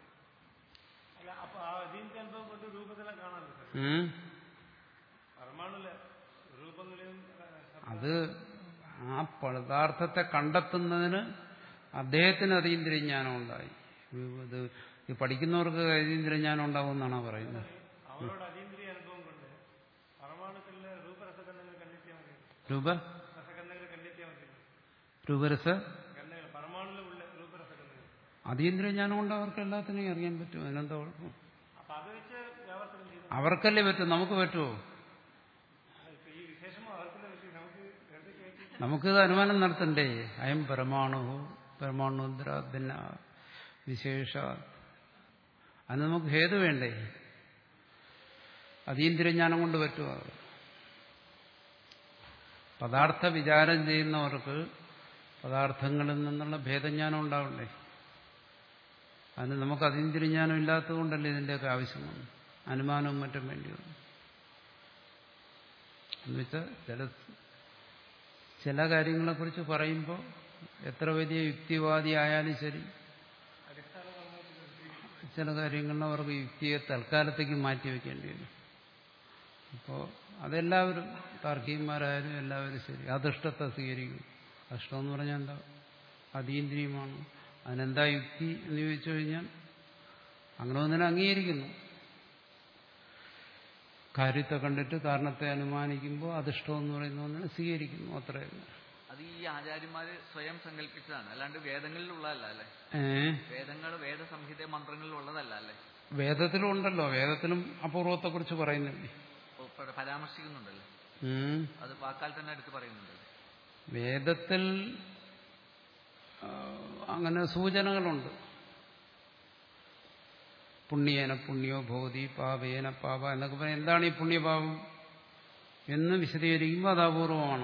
അത് ആ പദാർത്ഥത്തെ കണ്ടെത്തുന്നതിന് അദ്ദേഹത്തിന് അതീന്ദ്രിയ ജ്ഞാനം ഉണ്ടായി. ഇത് ഈ പഠിക്കുന്നവർക്ക് അതീന്ദ്രിയജ്ഞാനം ഉണ്ടാവും എന്നാണോ പറയുന്നത്? അവരോട് അതീന്ദ്രിയ അനുഭവം കൊണ്ട് പരമാണുക്കളിലെ രൂപരസഗന്ധങ്ങൾ കണ്ടെത്തിയാൽ മതി. രൂപ രസഗന്ധങ്ങൾ കണ്ടെത്തിയാൽ മതി. രൂപരസ ഗന്ധങ്ങൾ പരമാണുള്ള രൂപരസഗന്ധങ്ങൾ അതീന്ദ്രിയജ്ഞാനം കൊണ്ട് അവർക്ക് എല്ലാത്തിനെയും അറിയാൻ പറ്റും. അതിനെന്താ കുഴപ്പം? അപ്പൊ അത് വെച്ച് വ്യാവർത്തനം ചെയ്തു അവർക്കല്ലേ പറ്റും, നമുക്ക് പറ്റുമോ? ഈ വിശേഷമോ അവർക്കല്ലേ പറ്റി നമുക്ക് വെറുതെ കേൾക്കി നമുക്കിത് അനുമാനം നടത്തണ്ടേ? അയം പരമാണു പരമാണുദ്ര ഭിന്ന വിശേഷ, അത് നമുക്ക് ഹേതു വേണ്ടേ? അതീന്ദ്രിയജ്ഞാനം കൊണ്ട് പറ്റുമോ? പദാർത്ഥ വിചാരം ചെയ്യുന്നവർക്ക് പദാർത്ഥങ്ങളിൽ നിന്നുള്ള ഭേദജ്ഞാനം ഉണ്ടാവണ്ടേ? അതിന് നമുക്ക് അതീന്ദ്രിയജ്ഞാനം ഇല്ലാത്തതുകൊണ്ടല്ലേ ഇതിൻ്റെയൊക്കെ ആവശ്യം വന്നു, അനുമാനവും മറ്റും വേണ്ടി വന്നു. എന്നുവെച്ചാൽ ചില ചില കാര്യങ്ങളെക്കുറിച്ച് പറയുമ്പോൾ എത്ര വലിയ യുക്തിവാദി ആയാലും ശരി, ചില കാര്യങ്ങളിൽ അവർക്ക് യുക്തിയെ തൽക്കാലത്തേക്ക് മാറ്റിവെക്കേണ്ടി വരും. അപ്പോൾ അതെല്ലാവരും താർക്കികന്മാരായാലും എല്ലാവരും ശരി അധിഷ്ഠത്തെ സ്വീകരിക്കും. അധിഷ്ഠം എന്ന് പറഞ്ഞാൽ എന്താ? അതീന്ദ്രിയമാണ്. അതിനെന്താ യുക്തി എന്ന് ചോദിച്ചു കഴിഞ്ഞാൽ അങ്ങനെ ഒന്നിനെ അംഗീകരിക്കുന്നു. കാര്യത്തെ കണ്ടിട്ട് കാരണത്തെ അനുമാനിക്കുമ്പോൾ അധിഷ്ഠം എന്ന് പറയുന്ന ഒന്നിനെ സ്വീകരിക്കുന്നു, അത്രയല്ല. അത് ഈ ആചാര്യന്മാര് സ്വയം സങ്കല്പിച്ചതാണ്, അല്ലാണ്ട് വേദങ്ങളിലുള്ളതല്ല അല്ലേ? ഏ വേദങ്ങൾ വേദസംഹിത മന്ത്രങ്ങളിലുള്ളതല്ല അല്ലേ? വേദത്തിലും ഉണ്ടല്ലോ, വേദത്തിലും അപൂർവത്തെക്കുറിച്ച് പറയുന്നില്ലേ, പരാമർശിക്കുന്നുണ്ടല്ലോ. അത് വാക്കാൽ തന്നെ എടുത്ത് പറയുന്നുണ്ട്. വേദത്തിൽ അങ്ങനെ സൂചനകളുണ്ട്. പുണ്യേന പുണ്യോ ഭവതി പാപേന പാപ എന്നൊക്കെ പറയാം. എന്താണ് ഈ പുണ്യപാപം എന്ന് വിശദീകരിക്കുമ്പോൾ അത് അപൂർവമാണ്.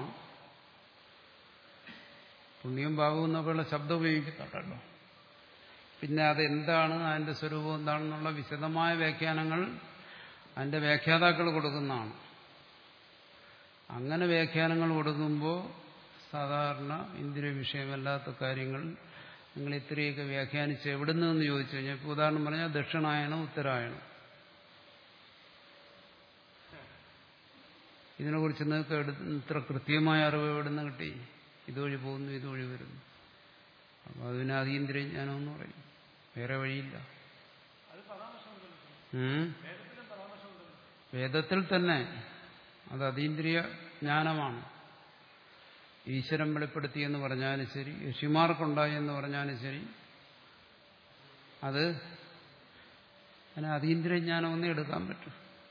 പുണ്യം പാപവും എന്നൊക്കെയുള്ള ശബ്ദം ഉപയോഗിക്കുന്നുണ്ടല്ലോ. പിന്നെ അതെന്താണ്, അതിന്റെ സ്വരൂപം എന്താണെന്നുള്ള വിശദമായ വ്യാഖ്യാനങ്ങൾ അതിന്റെ വ്യാഖ്യാതാക്കൾ കൊടുക്കുന്നതാണ്. അങ്ങനെ വ്യാഖ്യാനങ്ങൾ കൊടുക്കുമ്പോൾ സാധാരണ ഇന്ദ്രിയ വിഷയമല്ലാത്ത കാര്യങ്ങൾ നിങ്ങൾ ഇത്രയൊക്കെ വ്യാഖ്യാനിച്ച് എവിടെ നിന്നെന്ന് ചോദിച്ചു കഴിഞ്ഞാൽ, ഇപ്പോൾ ഉദാഹരണം പറഞ്ഞാൽ ദക്ഷിണായനം ഉത്തരായണം, ഇതിനെക്കുറിച്ച് നിങ്ങൾക്ക് ഇത്ര കൃത്യമായ അറിവ് എവിടെ നിന്ന് കിട്ടി? ഇതുവഴി പോകുന്നു, ഇതുവഴി വരുന്നു. അപ്പോൾ അതിന് അതീന്ദ്രിയജ്ഞാനം എന്ന് പറയും, വേറെ വഴിയില്ല. വേദത്തിൽ തന്നെ അത് അതീന്ദ്രിയ ജ്ഞാനമാണ്. ഈശ്വരൻ വെളിപ്പെടുത്തിയെന്ന് പറഞ്ഞാലും ശരി, ഋഷിമാർക്കുണ്ടായി എന്ന് പറഞ്ഞാലും ശരി, അത് അതിന് അതീന്ദ്രിയജ്ഞാനം ഒന്നേ എടുക്കാൻ പറ്റും.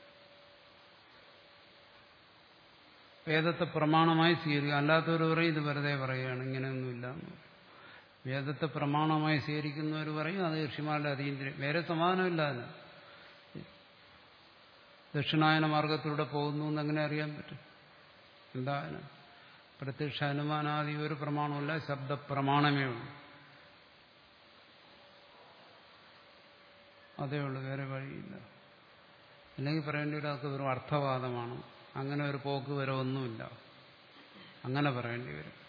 വേദത്തെ പ്രമാണമായി സ്വീകരിക്കുക. അല്ലാത്തവർ പറയും ഇത് വെറുതെ പറയുകയാണ്, ഇങ്ങനെയൊന്നുമില്ല. വേദത്തെ പ്രമാണമായി സ്വീകരിക്കുന്നവർ പറയും അത് ഋഷിമാരുടെ അതീന്ദ്രിയം, വേറെ സമാധാനമില്ല. അതിന് ദക്ഷിണായന മാർഗത്തിലൂടെ പോകുന്നു എന്നെങ്ങനെ അറിയാൻ പറ്റും? എന്താ അതിന്? പ്രത്യക്ഷ അനുമാനാദി ഒരു പ്രമാണമല്ല, ശബ്ദപ്രമാണമേ ഉള്ളൂ. അതേ ഉള്ളൂ, വേറെ വഴിയില്ല. അല്ലെങ്കിൽ പറയേണ്ടി വരും അതൊക്കെ വെറും അർത്ഥവാദമാണ്, അങ്ങനെ ഒരു പോക്ക് വരെ ഒന്നുമില്ല, അങ്ങനെ പറയേണ്ടി വരും.